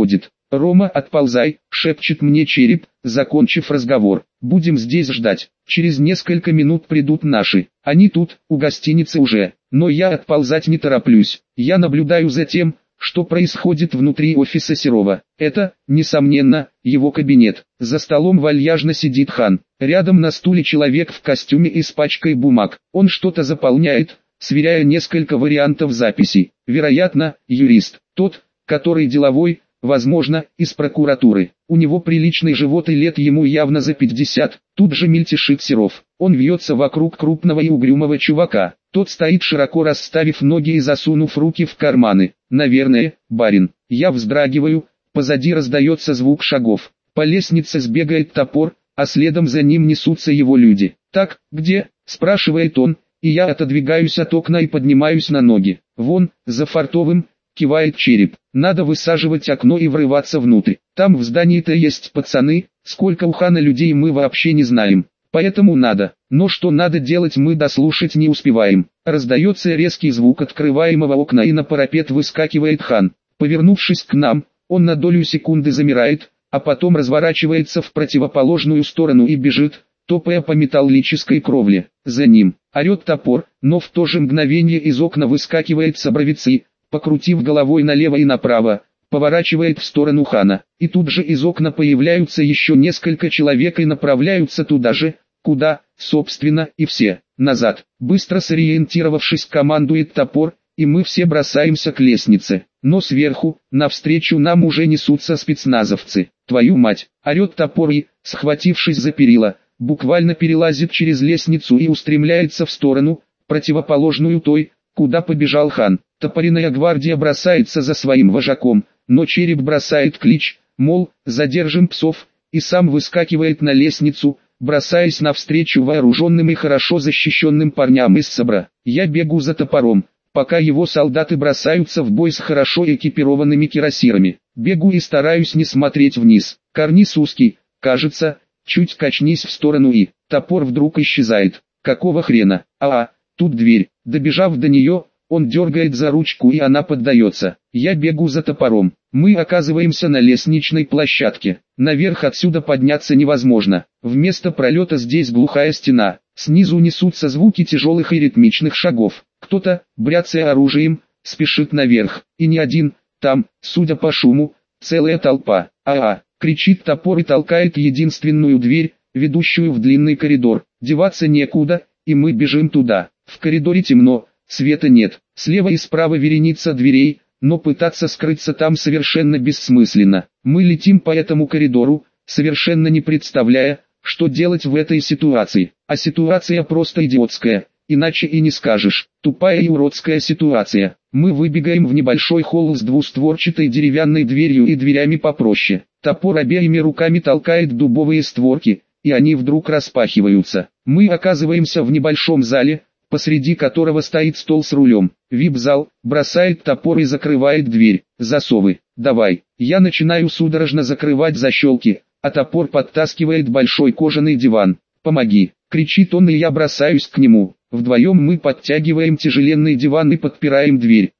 «Рома, отползай», — шепчет мне череп, закончив разговор. «Будем здесь ждать. Через несколько минут придут наши. Они тут, у гостиницы уже. Но я отползать не тороплюсь. Я наблюдаю за тем, что происходит внутри офиса Серова. Это, несомненно, его кабинет. За столом вальяжно сидит Хан. Рядом на стуле человек в костюме и с пачкой бумаг. Он что-то заполняет, сверяя несколько вариантов записей. Вероятно, юрист. Тот, который деловой, возможно, из прокуратуры. У него приличный живот и лет ему явно за 50. Тут же мельтешит Серов. Он вьется вокруг крупного и угрюмого чувака. Тот стоит широко расставив ноги и засунув руки в карманы. Наверное, барин. Я вздрагиваю, позади раздается звук шагов. По лестнице сбегает Топор, а следом за ним несутся его люди. «Так, где?» – спрашивает он, и я отодвигаюсь от окна и поднимаюсь на ноги. «Вон, за фартовым», – кивает череп. «Надо высаживать окно и врываться внутрь. Там в здании-то есть пацаны, сколько у Хана людей мы вообще не знаем. Поэтому надо. Но что надо делать, мы дослушать не успеваем». Раздается резкий звук открываемого окна, и на парапет выскакивает Хан. Повернувшись к нам, он на долю секунды замирает, а потом разворачивается в противоположную сторону и бежит, топая по металлической кровле. За ним орет Топор, но в то же мгновение из окна выскакивает Собровец и, покрутив головой налево и направо, поворачивает в сторону Хана. И тут же из окна появляются еще несколько человек и направляются туда же, куда, собственно, и все. Назад. Быстро сориентировавшись, командует Топор, и мы все бросаемся к лестнице. Но сверху, навстречу нам уже несутся спецназовцы. «Твою мать!» – орет Топор и, схватившись за перила, буквально перелазит через лестницу и устремляется в сторону, противоположную той, куда побежал Хан. Топориная гвардия бросается за своим вожаком, но череп бросает клич, мол, задержим псов, и сам выскакивает на лестницу, бросаясь навстречу вооруженным и хорошо защищенным парням из Собра. Я бегу за Топором, пока его солдаты бросаются в бой с хорошо экипированными кирасирами. Бегу и стараюсь не смотреть вниз. Карниз узкий, кажется, чуть качнись в сторону и Топор вдруг исчезает. Какого хрена? Тут дверь. Добежав до нее, он дергает за ручку, и она поддается. Я бегу за Топором. Мы оказываемся на лестничной площадке. Наверх отсюда подняться невозможно. Вместо пролета здесь глухая стена. Снизу несутся звуки тяжелых и ритмичных шагов. Кто-то, бряцая оружием, спешит наверх. И не один. Там, судя по шуму, целая толпа. Кричит Топор и толкает единственную дверь, ведущую в длинный коридор. Деваться некуда, и мы бежим туда. В коридоре темно, света нет. Слева и справа вереница дверей, но пытаться скрыться там совершенно бессмысленно. Мы летим по этому коридору, совершенно не представляя, что делать в этой ситуации. А ситуация просто идиотская, иначе и не скажешь. Тупая и уродская ситуация. Мы выбегаем в небольшой холл с двустворчатой деревянной дверью и дверями попроще. Топор обеими руками толкает дубовые створки, и они вдруг распахиваются. Мы оказываемся в небольшом зале, посреди которого стоит стол с рулем. Вип-зал, бросает Топор и закрывает дверь. Засовы. «Давай». Я начинаю судорожно закрывать защелки, а Топор подтаскивает большой кожаный диван. «Помоги», — кричит он, и я бросаюсь к нему. Вдвоем мы подтягиваем тяжеленный диван и подпираем дверь.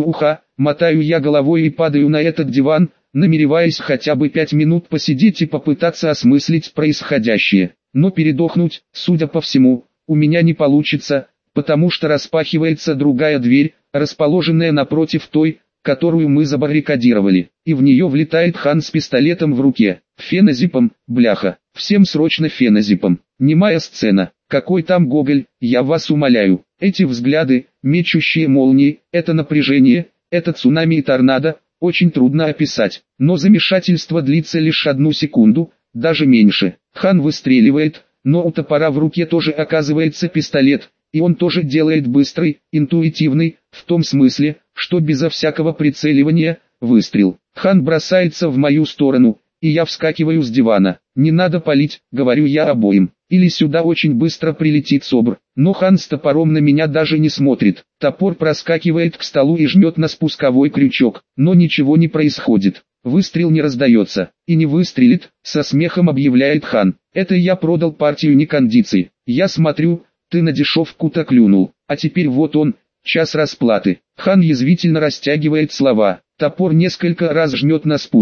Мотаю я головой и падаю на этот диван, намереваясь хотя бы 5 минут посидеть и попытаться осмыслить происходящее. Но передохнуть, судя по всему, у меня не получится, потому что распахивается другая дверь, расположенная напротив той, которую мы забаррикадировали, и в нее влетает Хан с пистолетом в руке. Феназепом, бляха, всем срочно феназепом. Немая сцена. Какой там Гоголь, я вас умоляю. Эти взгляды, мечущие молнии, это напряжение, это цунами и торнадо, очень трудно описать. Но замешательство длится лишь 1 секунду, даже меньше. Хан выстреливает, но у Топора в руке тоже оказывается пистолет, и он тоже делает быстрый, интуитивный, в том смысле, что безо всякого прицеливания, выстрел. Хан бросается в мою сторону, и я вскакиваю с дивана. «Не надо палить», — говорю я обоим, — «или сюда очень быстро прилетит СОБР». Но Хан с Топором на меня даже не смотрит. Топор проскакивает к столу и жмет на спусковой крючок, но ничего не происходит. Выстрел не раздается, и не выстрелит, со смехом объявляет Хан. «Это я продал партию некондиций. Я смотрю, ты на дешевку-то клюнул, а теперь вот он, час расплаты». Хан язвительно растягивает слова. Топор несколько раз жмет на спуск,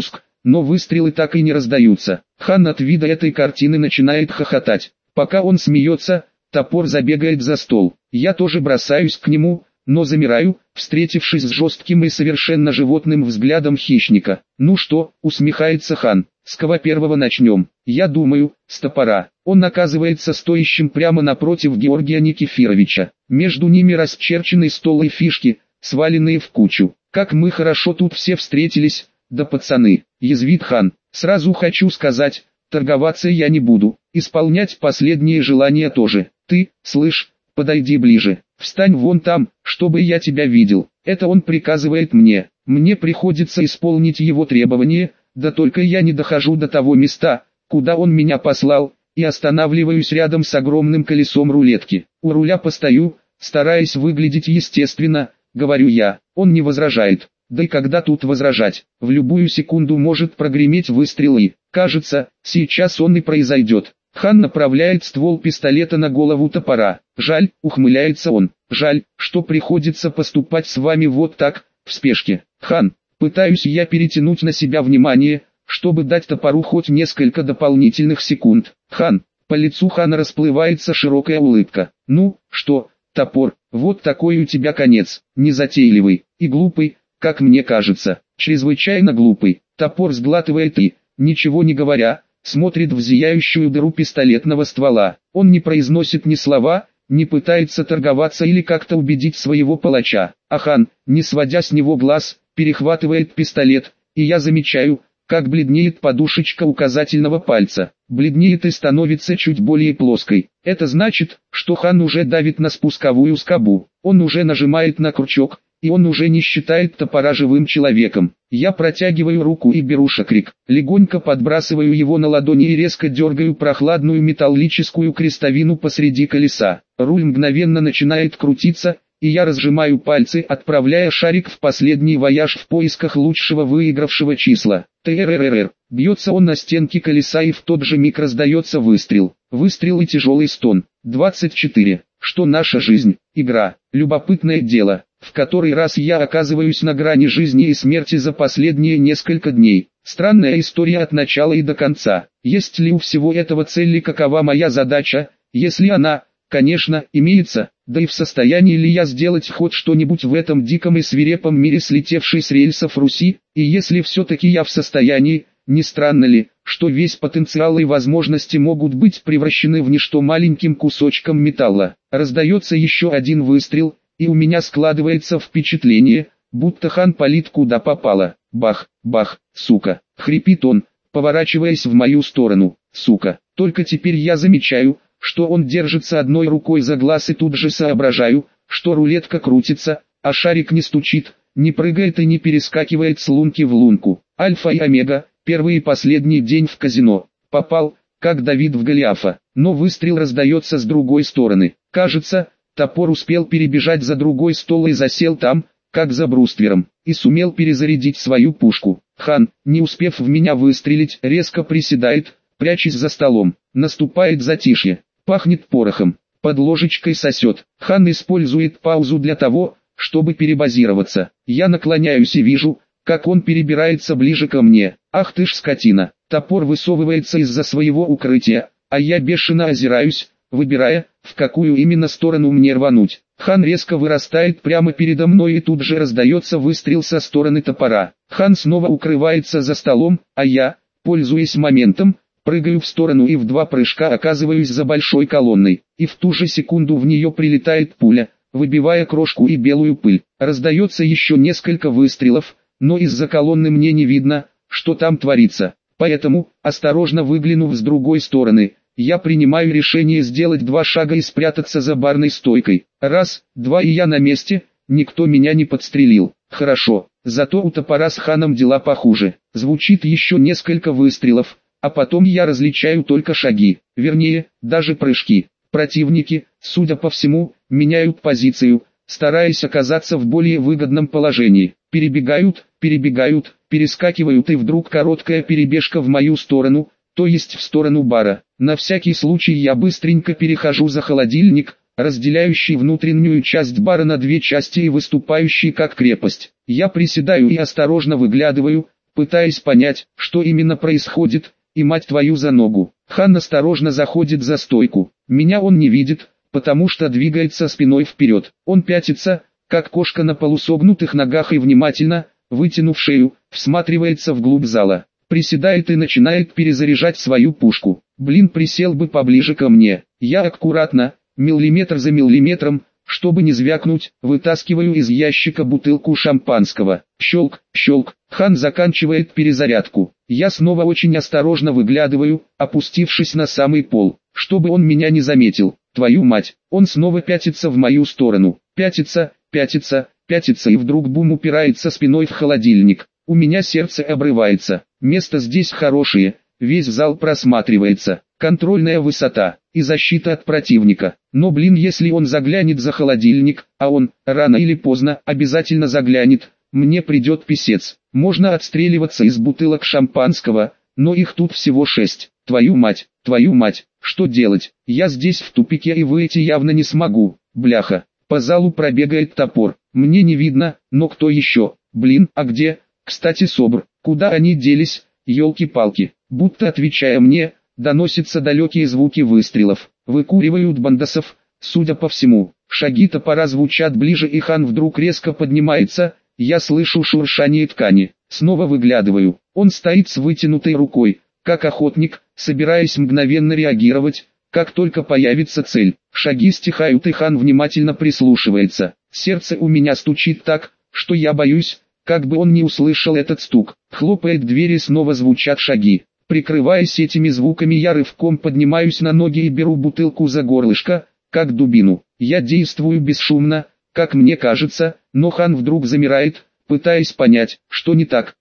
но выстрелы так и не раздаются. Хан от вида этой картины начинает хохотать. Пока он смеется, топор забегает за стол. Я тоже бросаюсь к нему, но замираю, встретившись с жестким и совершенно животным взглядом хищника. «Ну что?» — усмехается Хан. «С кого первого начнем?» Я думаю, с топора. Он оказывается стоящим прямо напротив Георгия Никифоровича. Между ними расчерчены стол и фишки, сваленные в кучу. «Как мы хорошо тут все встретились, да пацаны!» — язвит Хан. «Сразу хочу сказать, торговаться я не буду, исполнять последние желания тоже. Ты, слышь, подойди ближе, встань вон там, чтобы я тебя видел». Это он приказывает мне. Мне приходится исполнить его требования, да только я не дохожу до того места, куда он меня послал, и останавливаюсь рядом с огромным колесом рулетки. У руля постою, стараясь выглядеть естественно, говорю я. Он не возражает. Да и когда тут возражать? В любую секунду может прогреметь выстрел и, кажется, сейчас он и произойдет. Хан направляет ствол пистолета на голову топора. «Жаль», — ухмыляется он, — «жаль, что приходится поступать с вами вот так, в спешке». «Хан», пытаюсь я перетянуть на себя внимание, чтобы дать топору хоть несколько дополнительных секунд. «Хан», по лицу Хана расплывается широкая улыбка. «Ну, что, топор, вот такой у тебя конец, незатейливый и глупый, как мне кажется, чрезвычайно глупый». Топор сглатывает и, ничего не говоря, смотрит в зияющую дыру пистолетного ствола. Он не произносит ни слова, не пытается торговаться или как-то убедить своего палача. А Хан, не сводя с него глаз, перехватывает пистолет, и я замечаю, как бледнеет подушечка указательного пальца. Бледнеет и становится чуть более плоской. Это значит, что Хан уже давит на спусковую скобу. Он уже нажимает на крючок, и он уже не считает топора живым человеком. Я протягиваю руку и беру шакрик, легонько подбрасываю его на ладони и резко дергаю прохладную металлическую крестовину посреди колеса. Руль мгновенно начинает крутиться, и я разжимаю пальцы, отправляя шарик в последний вояж в поисках лучшего выигравшего числа. ТРРР. Бьется он на стенки колеса, и в тот же миг раздается выстрел. Выстрел и тяжелый стон. 24. Что наша жизнь? Игра. Любопытное дело, в который раз я оказываюсь на грани жизни и смерти за последние несколько дней. Странная история от начала и до конца. Есть ли у всего этого цель и какова моя задача, если она, конечно, имеется, да и в состоянии ли я сделать хоть что-нибудь в этом диком и свирепом мире, слетевшей с рельсов Руси, и если все-таки я в состоянии, не странно ли, что весь потенциал и возможности могут быть превращены в ничто маленьким кусочком металла. Раздается еще один выстрел, и у меня складывается впечатление, будто Хан палит куда попало. Бах, бах, сука, хрипит он, поворачиваясь в мою сторону. Сука, только теперь я замечаю, что он держится одной рукой за глаз, и тут же соображаю, что рулетка крутится, а шарик не стучит, не прыгает и не перескакивает с лунки в лунку. Альфа и омега, первый и последний день в казино. Попал, как Давид в Голиафа, но выстрел раздается с другой стороны. Кажется, топор успел перебежать за другой стол и засел там, как за бруствером, и сумел перезарядить свою пушку. Хан, не успев в меня выстрелить, резко приседает, прячась за столом. Наступает затишье. Пахнет порохом, под ложечкой сосет. Хан использует паузу для того, чтобы перебазироваться. Я наклоняюсь и вижу, как он перебирается ближе ко мне. Ах ты ж скотина! Топор высовывается из-за своего укрытия, а я бешено озираюсь, выбирая, в какую именно сторону мне рвануть. Хан резко вырастает прямо передо мной, и тут же раздается выстрел со стороны топора. Хан снова укрывается за столом, а я, пользуясь моментом, прыгаю в сторону и в два прыжка оказываюсь за большой колонной, и в ту же секунду в нее прилетает пуля, выбивая крошку и белую пыль. Раздается еще несколько выстрелов, но из-за колонны мне не видно, что там творится. Поэтому, осторожно выглянув с другой стороны, я принимаю решение сделать 2 шага и спрятаться за барной стойкой. Раз, два, и я на месте, никто меня не подстрелил. Хорошо, зато у топора с Ханом дела похуже. Звучит еще несколько выстрелов, а потом я различаю только шаги, вернее, даже прыжки. Противники, судя по всему, меняют позицию, стараясь оказаться в более выгодном положении. Перебегают, перескакивают, и вдруг короткая перебежка в мою сторону, то есть в сторону бара. На всякий случай я быстренько перехожу за холодильник, разделяющий внутреннюю часть бара на 2 части и выступающий как крепость. Я приседаю и осторожно выглядываю, пытаясь понять, что именно происходит, и мать твою за ногу. Хан осторожно заходит за стойку. Меня он не видит, потому что двигается спиной вперед. Он пятится, как кошка на полусогнутых ногах и внимательно, вытянув шею, всматривается вглубь зала. Приседает и начинает перезаряжать свою пушку. Блин, присел бы поближе ко мне. Я аккуратно, миллиметр за миллиметром, чтобы не звякнуть, вытаскиваю из ящика бутылку шампанского. Щелк, щелк, Хан заканчивает перезарядку. Я снова очень осторожно выглядываю, опустившись на самый пол, чтобы он меня не заметил. Твою мать, он снова пятится в мою сторону. Пятится, пятится, пятится и вдруг бум упирается спиной в холодильник. У меня сердце обрывается. Место здесь хорошее, весь зал просматривается. Контрольная высота и защита от противника. Но блин, если он заглянет за холодильник, а он, рано или поздно, обязательно заглянет, мне придет писец. Можно отстреливаться из бутылок шампанского, но их тут всего 6. Твою мать, что делать? Я здесь в тупике и выйти явно не смогу. Бляха, по залу пробегает топор. Мне не видно, но кто еще? Блин, а где? Кстати, СОБР, куда они делись? Ёлки-палки. Будто отвечая мне, доносятся далекие звуки выстрелов. Выкуривают бандосов, судя по всему. Шаги топора звучат ближе, и Хан вдруг резко поднимается. Я слышу шуршание ткани. Снова выглядываю. Он стоит с вытянутой рукой, как охотник, собираясь мгновенно реагировать, как только появится цель. Шаги стихают, и Хан внимательно прислушивается. Сердце у меня стучит так, что я боюсь, как бы он не услышал этот стук. Хлопает дверь, и снова звучат шаги. Прикрываясь этими звуками, я рывком поднимаюсь на ноги и беру бутылку за горлышко, как дубину. Я действую бесшумно, как мне кажется, но Хан вдруг замирает, пытаясь понять, что не так.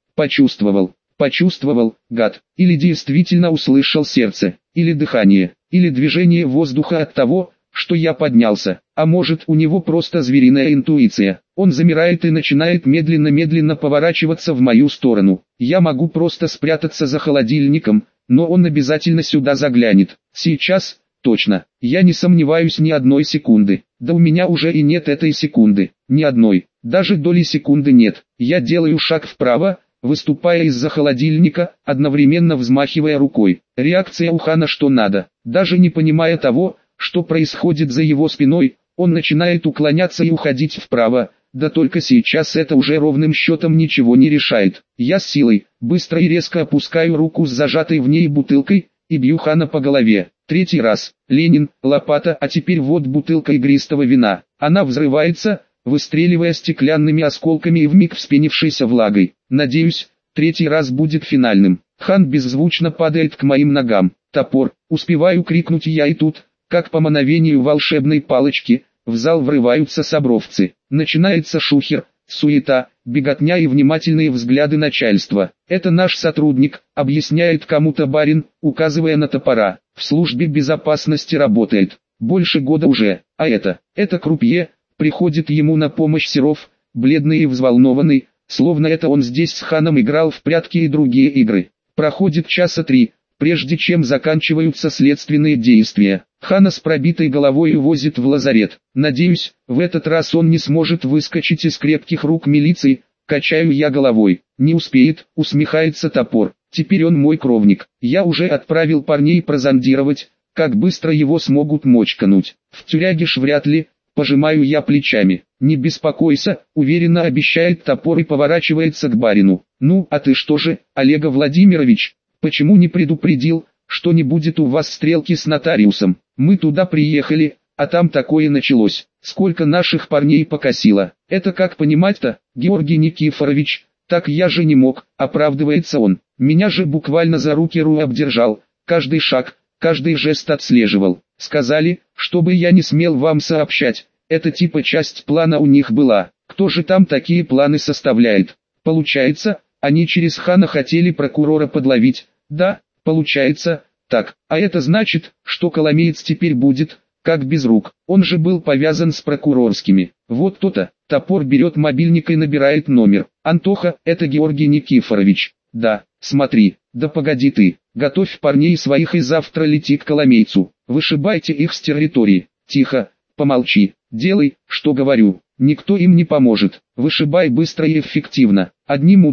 Почувствовал, гад, или действительно услышал сердце, или дыхание, или движение воздуха от того, что я поднялся, а может, у него просто звериная интуиция. Он замирает и начинает медленно-медленно поворачиваться в мою сторону. Я могу просто спрятаться за холодильником, но он обязательно сюда заглянет. Сейчас, точно, я не сомневаюсь ни одной секунды. Да у меня уже и нет этой секунды, ни одной, даже доли секунды нет. Я делаю шаг вправо, выступая из-за холодильника, одновременно взмахивая рукой. Реакция у Хана что надо. Даже не понимая того, что происходит за его спиной, он начинает уклоняться и уходить вправо, да только сейчас это уже ровным счетом ничего не решает. Я с силой, быстро и резко опускаю руку с зажатой в ней бутылкой, и бью Хана по голове. 3-й раз. Ленин, лопата, а теперь вот бутылка игристого вина. Она взрывается, выстреливая стеклянными осколками и вмиг вспенившейся влагой. Надеюсь, 3-й раз будет финальным. Хан беззвучно падает к моим ногам. Топор, успеваю крикнуть я, и тут, как по мановению волшебной палочки, в зал врываются собровцы. Начинается шухер, суета, беготня и внимательные взгляды начальства. Это наш сотрудник, объясняет кому-то барин, указывая на топора. В службе безопасности работает. Больше года уже, а это крупье, приходит ему на помощь Серов, бледный и взволнованный, словно это он здесь с Ханом играл в прятки и другие игры. Проходит часа 3, прежде чем заканчиваются следственные действия. Хана с пробитой головой увозят в лазарет. Надеюсь, в этот раз он не сможет выскочить из крепких рук милиции. Качаю я головой. Не успеет, усмехается топор. Теперь он мой кровник. Я уже отправил парней прозондировать, как быстро его смогут мочкануть. В тюряге ж вряд ли. Пожимаю я плечами. Не беспокойся, уверенно обещает топор и поворачивается к барину. Ну, а ты что же, Олег Владимирович, почему не предупредил, что не будет у вас стрелки с нотариусом? Мы туда приехали, а там такое началось. Сколько наших парней покосило. Это как понимать-то, Георгий Никифорович? Так я же не мог, оправдывается он. Меня же буквально за руки обдержал, каждый шаг, каждый жест отслеживал. Сказали, чтобы я не смел вам сообщать. Это типа часть плана у них была. Кто же там такие планы составляет? Получается, они через Хана хотели прокурора подловить. Да, получается. Так, а это значит, что Коломеец теперь будет, как без рук. Он же был повязан с прокурорскими. Вот то-то. Топор берет мобильник и набирает номер. Антоха, это Георгий Никифорович. Да, смотри. Да погоди ты. Готовь парней своих и завтра лети к Коломейцу. Вышибайте их с территории. Тихо, помолчи. Делай, что говорю. Никто им не поможет. Вышибай быстро и эффективно. Одним ударом.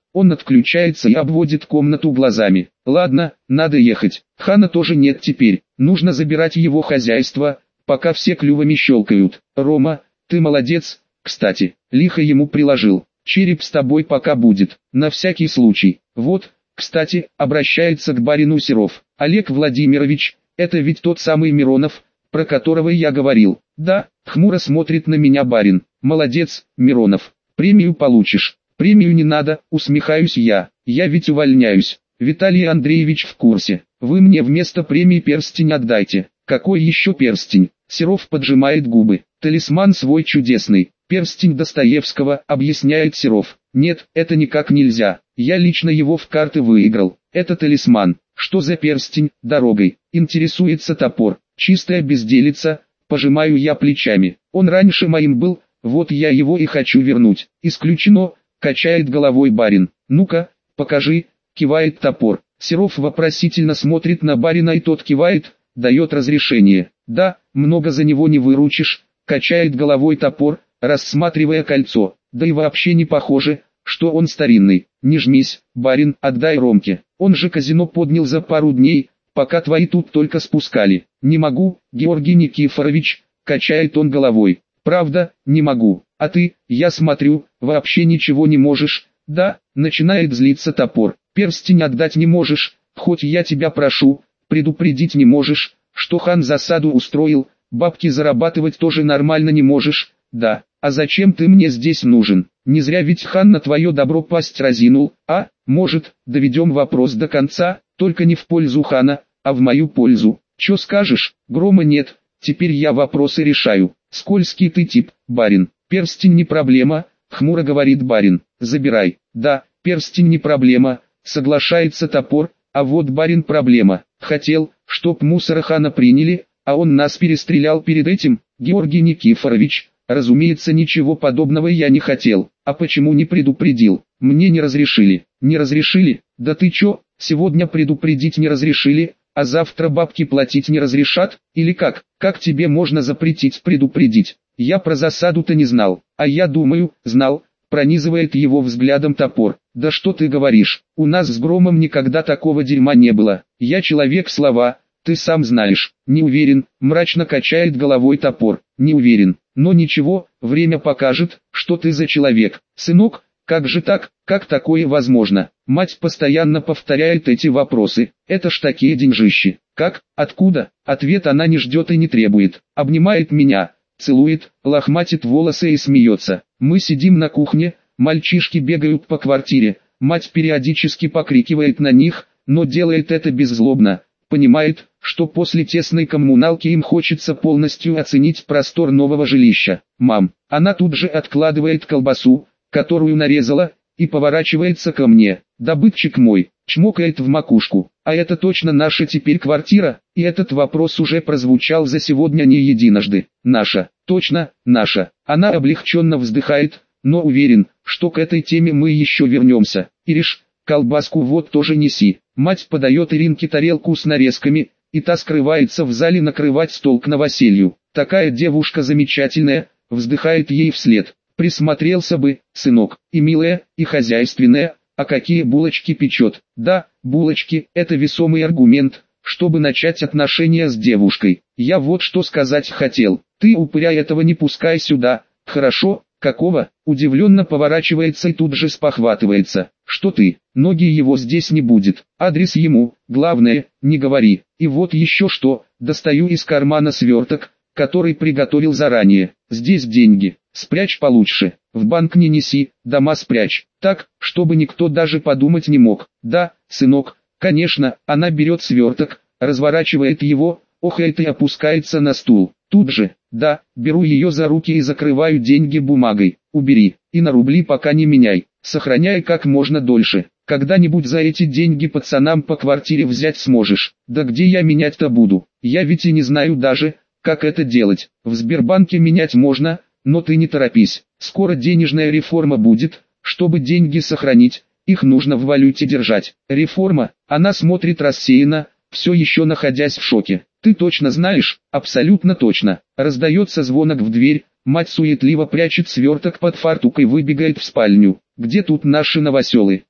Он отключается и обводит комнату глазами. Ладно, надо ехать. Хана тоже нет теперь. Нужно забирать его хозяйство, пока все клювами щелкают. Рома, ты молодец. Кстати, лихо ему приложил. Череп с тобой пока будет. На всякий случай. Вот, кстати, обращается к барину Серов. Олег Владимирович, это ведь тот самый Миронов, про которого я говорил. Да, хмуро смотрит на меня барин. Молодец, Миронов. Премию получишь. Премию не надо, усмехаюсь я. Я ведь увольняюсь. Виталий Андреевич в курсе. Вы мне вместо премии перстень отдайте. Какой еще перстень? Серов поджимает губы. Талисман свой чудесный. Перстень Достоевского, объясняет Серов. Нет, это никак нельзя. Я лично его в карты выиграл. Это талисман. Что за перстень? Дорогой. Интересуется топор. Чистая безделица. Пожимаю я плечами. Он раньше моим был, вот я его и хочу вернуть. Исключено, качает головой барин. Ну-ка, покажи, кивает топор. Серов вопросительно смотрит на барина, и тот кивает, дает разрешение. Да, много за него не выручишь, качает головой топор, рассматривая кольцо. Да и вообще не похоже, что он старинный. Не жмись, барин, отдай Ромке. Он же казино поднял за пару дней, пока твои тут только спускали. Не могу, Георгий Никифорович, качает он головой. Правда, не могу. А ты, я смотрю, вообще ничего не можешь. Да, начинает злиться топор. Перстень отдать не можешь, хоть я тебя прошу, предупредить не можешь, что хан засаду устроил, бабки зарабатывать тоже нормально не можешь. Да, а зачем ты мне здесь нужен? Не зря ведь хан на твое добро пасть разинул, а, может, доведем вопрос до конца, только не в пользу хана, а в мою пользу. Чё скажешь? Грома нет, теперь я вопросы решаю. Скользкий ты тип, барин. Перстень не проблема, хмуро говорит барин. Забирай. Да, перстень не проблема, соглашается топор, а вот барин проблема. Хотел, чтоб мусора хана приняли, а он нас перестрелял перед этим. Георгий Никифорович, разумеется, ничего подобного я не хотел. А почему не предупредил? Мне не разрешили. Не разрешили? Да ты чё, сегодня предупредить не разрешили, а завтра бабки платить не разрешат? Или как? Как тебе можно запретить предупредить? Я про засаду-то не знал, а я думаю, знал. Пронизывает его взглядом топор. Да что ты говоришь, у нас с Громом никогда такого дерьма не было. Я человек слова, ты сам знаешь. Не уверен, мрачно качает головой топор. Не уверен, но ничего, время покажет, что ты за человек. Сынок, как же так, как такое возможно? Мать постоянно повторяет эти вопросы. Это ж такие деньжищи. Как, откуда? Ответ она не ждет и не требует. Обнимает меня, целует, лохматит волосы и смеется. Мы сидим на кухне, мальчишки бегают по квартире, мать периодически покрикивает на них, но делает это беззлобно. Понимает, что после тесной коммуналки им хочется полностью оценить простор нового жилища. Мам, она тут же откладывает колбасу, которую нарезала, и поворачивается ко мне. Добытчик мой, чмокает в макушку. А это точно наша теперь квартира? И этот вопрос уже прозвучал за сегодня не единожды. Наша, точно, наша. Она облегченно вздыхает, но уверен, что к этой теме мы еще вернемся. Ириш, колбаску вот тоже неси. Мать подает Иринке тарелку с нарезками, и та скрывается в зале накрывать стол к новоселью. Такая девушка замечательная, вздыхает ей вслед. Присмотрелся бы, сынок, и милая, и хозяйственная, а какие булочки печет. Да, булочки – это весомый аргумент, чтобы начать отношения с девушкой. Я вот что сказать хотел, ты упыря этого не пускай сюда, хорошо, какого? Удивленно поворачивается и тут же спохватывается. Что ты, ноги его здесь не будет, адрес ему, главное, не говори. И вот еще что, достаю из кармана сверток, который приготовил заранее. Здесь деньги, спрячь получше, в банк не неси, дома спрячь, так, чтобы никто даже подумать не мог. Да, сынок, конечно, она берет сверток, разворачивает его, охает и опускается на стул. Тут же, да, беру ее за руки и закрываю деньги бумагой. Убери, и на рубли пока не меняй, сохраняй как можно дольше. Когда-нибудь за эти деньги пацанам по квартире взять сможешь. Да где я менять-то буду? Я ведь и не знаю даже, как это делать. В Сбербанке менять можно, но ты не торопись. Скоро денежная реформа будет, чтобы деньги сохранить, их нужно в валюте держать. Реформа, она смотрит рассеянно, все еще находясь в шоке. Ты точно знаешь? Абсолютно точно. Раздается звонок в дверь, мать суетливо прячет сверток под фартук и выбегает в спальню. Где тут наши новоселы?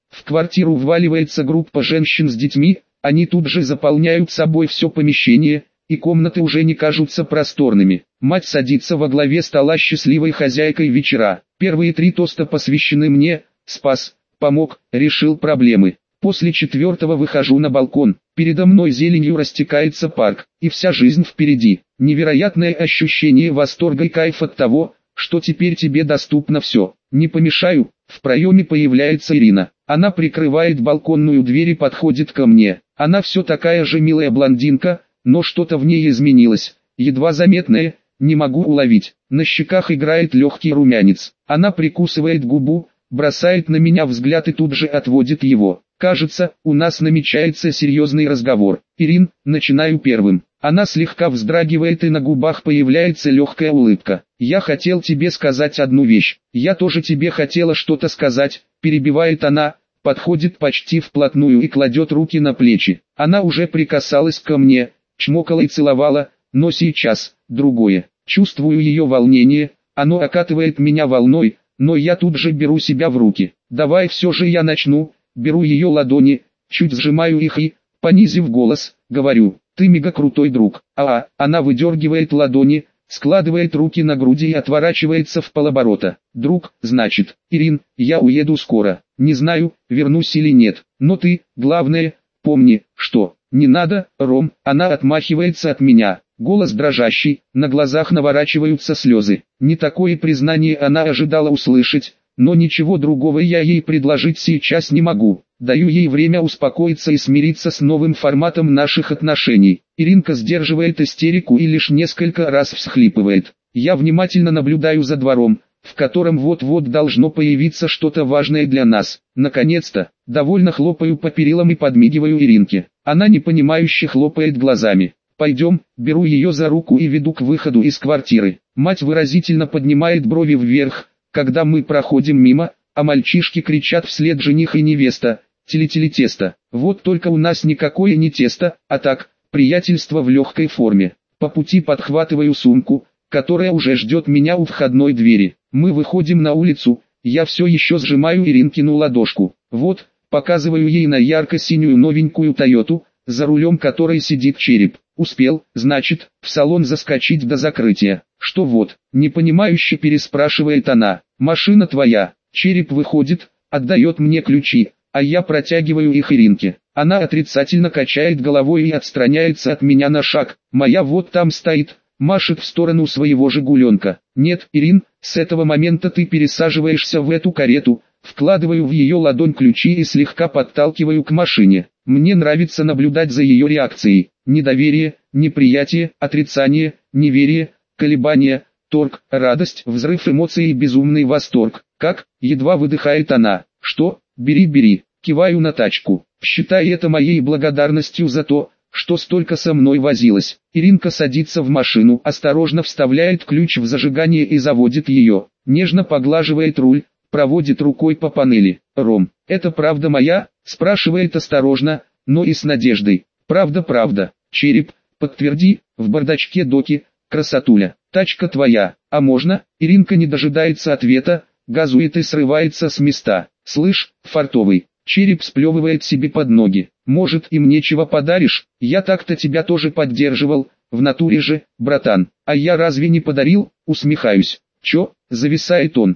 В квартиру вваливается группа женщин с детьми, они тут же заполняют собой все помещение, и комнаты уже не кажутся просторными. Мать садится во главе стола счастливой хозяйкой вечера. Первые 3 тоста посвящены мне: спас, помог, решил проблемы. После 4-го выхожу на балкон, передо мной зеленью растекается парк, и вся жизнь впереди. Невероятное ощущение восторга и кайф от того, что теперь тебе доступно все. Не помешаю. В проеме появляется Ирина. Она прикрывает балконную дверь и подходит ко мне. Она все такая же милая блондинка, но что-то в ней изменилось, едва заметное, не могу уловить. На щеках играет легкий румянец. Она прикусывает губу, бросает на меня взгляд и тут же отводит его. Кажется, у нас намечается серьезный разговор. Ирин, начинаю первым. Она слегка вздрагивает и на губах появляется легкая улыбка. Я хотел тебе сказать одну вещь. Я тоже тебе хотела что-то сказать, перебивает она, подходит почти вплотную и кладет руки на плечи. Она уже прикасалась ко мне, чмокала и целовала, но сейчас другое. Чувствую ее волнение, оно окатывает меня волной, но я тут же беру себя в руки. Давай все же я начну. Беру ее ладони, чуть сжимаю их и, понизив голос, говорю: ты мега крутой друг. Она выдергивает ладони, складывает руки на груди и отворачивается в полоборота. Друг, значит. Ирин, я уеду скоро. Не знаю, вернусь или нет. Но ты, главное, помни, что... Не надо, Ром. Она отмахивается от меня. Голос дрожащий, на глазах наворачиваются слезы. Не такое признание она ожидала услышать, но ничего другого я ей предложить сейчас не могу. Даю ей время успокоиться и смириться с новым форматом наших отношений. Иринка сдерживает истерику и лишь несколько раз всхлипывает. Я внимательно наблюдаю за двором, в котором вот-вот должно появиться что-то важное для нас. Наконец-то, довольно хлопаю по перилам и подмигиваю Иринке. Она непонимающе хлопает глазами. Пойдем, беру ее за руку и веду к выходу из квартиры. Мать выразительно поднимает брови вверх, когда мы проходим мимо, а мальчишки кричат вслед: жених и невеста, теле-теле-тесто. Вот только у нас никакое не тесто, а так, приятельство в легкой форме. По пути подхватываю сумку, которая уже ждет меня у входной двери. Мы выходим на улицу, я все еще сжимаю Иринкину ладошку. Вот, показываю ей на ярко-синюю новенькую Тойоту, за рулем которой сидит Череп. Успел, значит, в салон заскочить до закрытия. Что вот, непонимающе переспрашивает она. Машина твоя. Череп выходит, отдает мне ключи, а я протягиваю их Иринке. Она отрицательно качает головой и отстраняется от меня на шаг. Моя вот там стоит, машет в сторону своего «Жигуленка». Нет, Ирин, с этого момента ты пересаживаешься в эту карету. Вкладываю в ее ладонь ключи и слегка подталкиваю к машине. Мне нравится наблюдать за ее реакцией. Недоверие, неприятие, отрицание, неверие, колебания, торг, радость, взрыв эмоций и безумный восторг. Как? Едва выдыхает она. Что? Бери. Киваю на тачку. Считай это моей благодарностью за то, что столько со мной возилась. Иринка садится в машину, осторожно вставляет ключ в зажигание и заводит ее. Нежно поглаживает руль, проводит рукой по панели. Ром, это правда моя? Спрашивает осторожно, но и с надеждой. Правда. Череп, подтверди, в бардачке доки, красотуля. Тачка твоя, а можно? Иринка не дожидается ответа, газует и срывается с места. Слышь, фартовый. Череп сплевывает себе под ноги. Может, им нечего подаришь? Я так-то тебя тоже поддерживал, в натуре же, братан. А я разве не подарил? Усмехаюсь. Чё? Зависает он.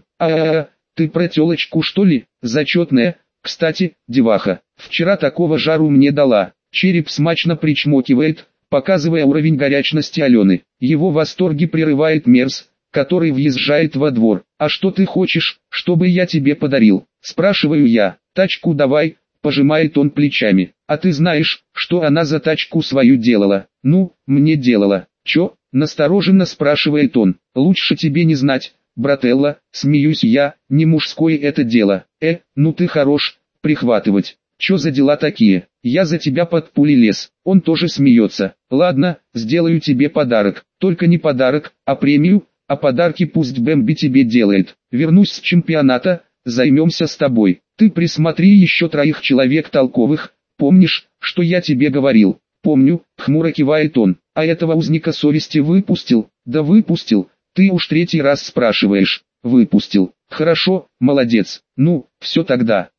Ты про тёлочку что ли? Зачетная. Кстати, деваха, вчера такого жару мне дала. Череп смачно причмокивает, показывая уровень горячности Алены. Его восторги прерывает Мерс, который въезжает во двор. А что ты хочешь, чтобы я тебе подарил? Спрашиваю я. Тачку давай, пожимает он плечами. А ты знаешь, что она за тачку свою делала? Ну, мне делала. Чё? Настороженно спрашивает он. Лучше тебе не знать, брателла, смеюсь я, не мужское это дело. Ну ты хорош, прихватывать. Чё за дела такие? Я за тебя под пули лез. Он тоже смеется. Ладно, сделаю тебе подарок. Только не подарок, а премию, а подарки пусть Бэмби тебе делает. Вернусь с чемпионата, займемся с тобой. Ты присмотри еще 3 человек толковых. Помнишь, что я тебе говорил? Помню, хмуро кивает он. А этого узника совести выпустил? Да выпустил. Ты уж 3-й раз спрашиваешь. Выпустил. Хорошо, молодец. Ну, все тогда.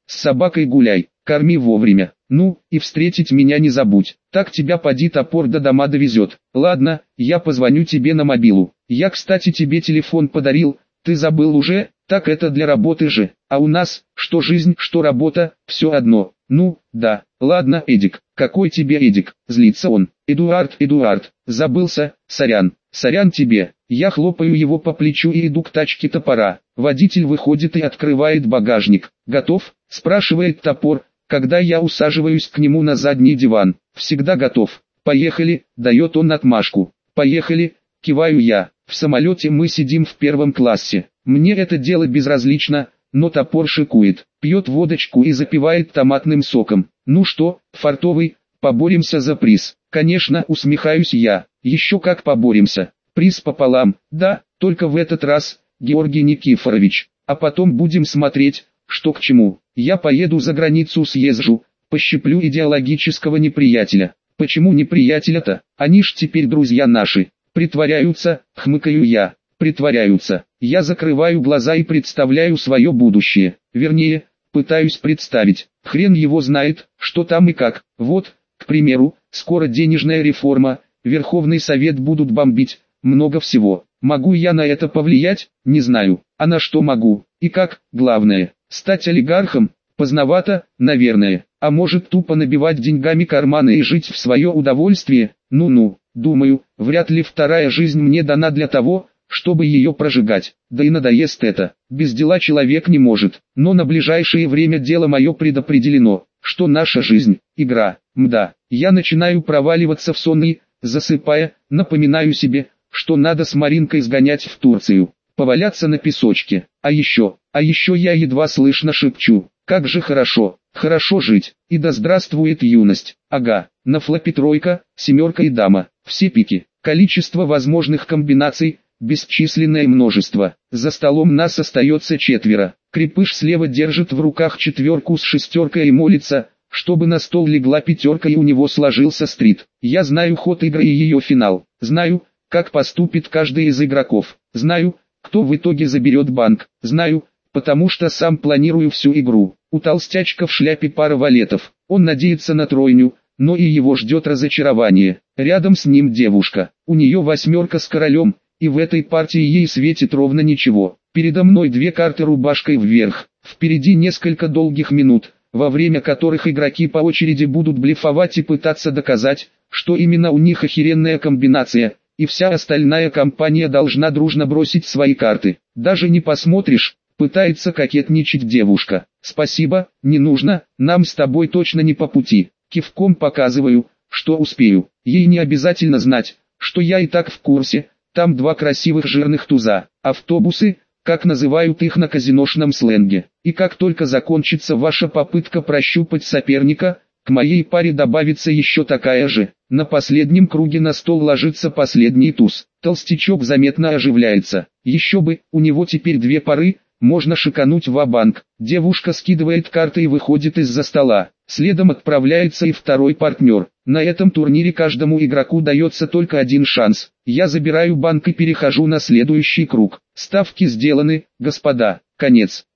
с собакой гуляй, корми вовремя. Ну, и встретить меня не забудь, так тебя поди топор до дома довезет. Ладно, я позвоню тебе на мобилу. Я, кстати, тебе телефон подарил, ты забыл уже? Так это для работы же, а у нас, что жизнь, что работа, все одно. Ну, да, ладно, Эдик, какой тебе Эдик, злится он. Эдуард, забылся, сорян тебе. Я хлопаю его по плечу и иду к тачке топора. Водитель выходит и открывает багажник. Готов? Спрашивает топор, когда я усаживаюсь к нему на задний диван. Всегда готов. Поехали, дает он отмашку. Поехали, киваю я. В самолете мы сидим в первом классе. Мне это дело безразлично, но топор шикует, пьет водочку и запивает томатным соком. Ну что, фартовый, поборемся за приз? Конечно, усмехаюсь я. Еще как поборемся. Приз пополам, да, только в этот раз, Георгий Никифорович. А потом будем смотреть, что к чему. Я поеду за границу, съезжу, пощиплю идеологического неприятеля. Почему неприятеля-то? Они ж теперь друзья наши. Притворяются, хмыкаю я. Притворяются. Я закрываю глаза и представляю свое будущее. Вернее, пытаюсь представить. Хрен его знает, что там и как. Вот, к примеру, скоро денежная реформа, Верховный Совет будут бомбить, много всего. Могу я на это повлиять? Не знаю. А на что могу? И как, главное, стать олигархом? Поздновато, наверное. А может тупо набивать деньгами карманы и жить в свое удовольствие? Ну-ну, думаю, вряд ли вторая жизнь мне дана для того, чтобы ее прожигать. Да и надоест это. Без дела человек не может. Но на ближайшее время дело мое предопределено, что наша жизнь – игра. Мда. Я начинаю проваливаться в сон и, засыпая, напоминаю себе, что надо с Маринкой сгонять в Турцию, поваляться на песочке. А еще я едва слышно шепчу: как же хорошо жить, и да здравствует юность. Ага, на флопе тройка, семерка и дама, все пики, количество возможных комбинаций – бесчисленное множество. За столом нас остается четверо. Крепыш слева держит в руках четверку с шестеркой и молится, чтобы на стол легла пятерка и у него сложился стрит. Я знаю ход игры и ее финал. Знаю, как поступит каждый из игроков. Знаю, кто в итоге заберет банк. Знаю, потому что сам планирую всю игру. У толстячка в шляпе пара валетов. Он надеется на тройню, но и его ждет разочарование. Рядом с ним девушка. У нее восьмерка с королем. И в этой партии ей светит ровно ничего. Передо мной две карты рубашкой вверх. Впереди несколько долгих минут, во время которых игроки по очереди будут блефовать и пытаться доказать, что именно у них охеренная комбинация, и вся остальная компания должна дружно бросить свои карты. Даже не посмотришь, пытается кокетничать девушка. Спасибо, не нужно, нам с тобой точно не по пути. Кивком показываю, что успею. Ей не обязательно знать, что я и так в курсе. Там два красивых жирных туза, автобусы, как называют их на казиношном сленге. И как только закончится ваша попытка прощупать соперника, к моей паре добавится еще такая же. На последнем круге на стол ложится последний туз. Толстячок заметно оживляется. Еще бы, у него теперь две пары, можно шикануть ва-банк. Девушка скидывает карты и выходит из-за стола. Следом отправляется и второй партнер. На этом турнире каждому игроку дается только один шанс. Я забираю банк и перехожу на следующий круг. Ставки сделаны, господа. Конец.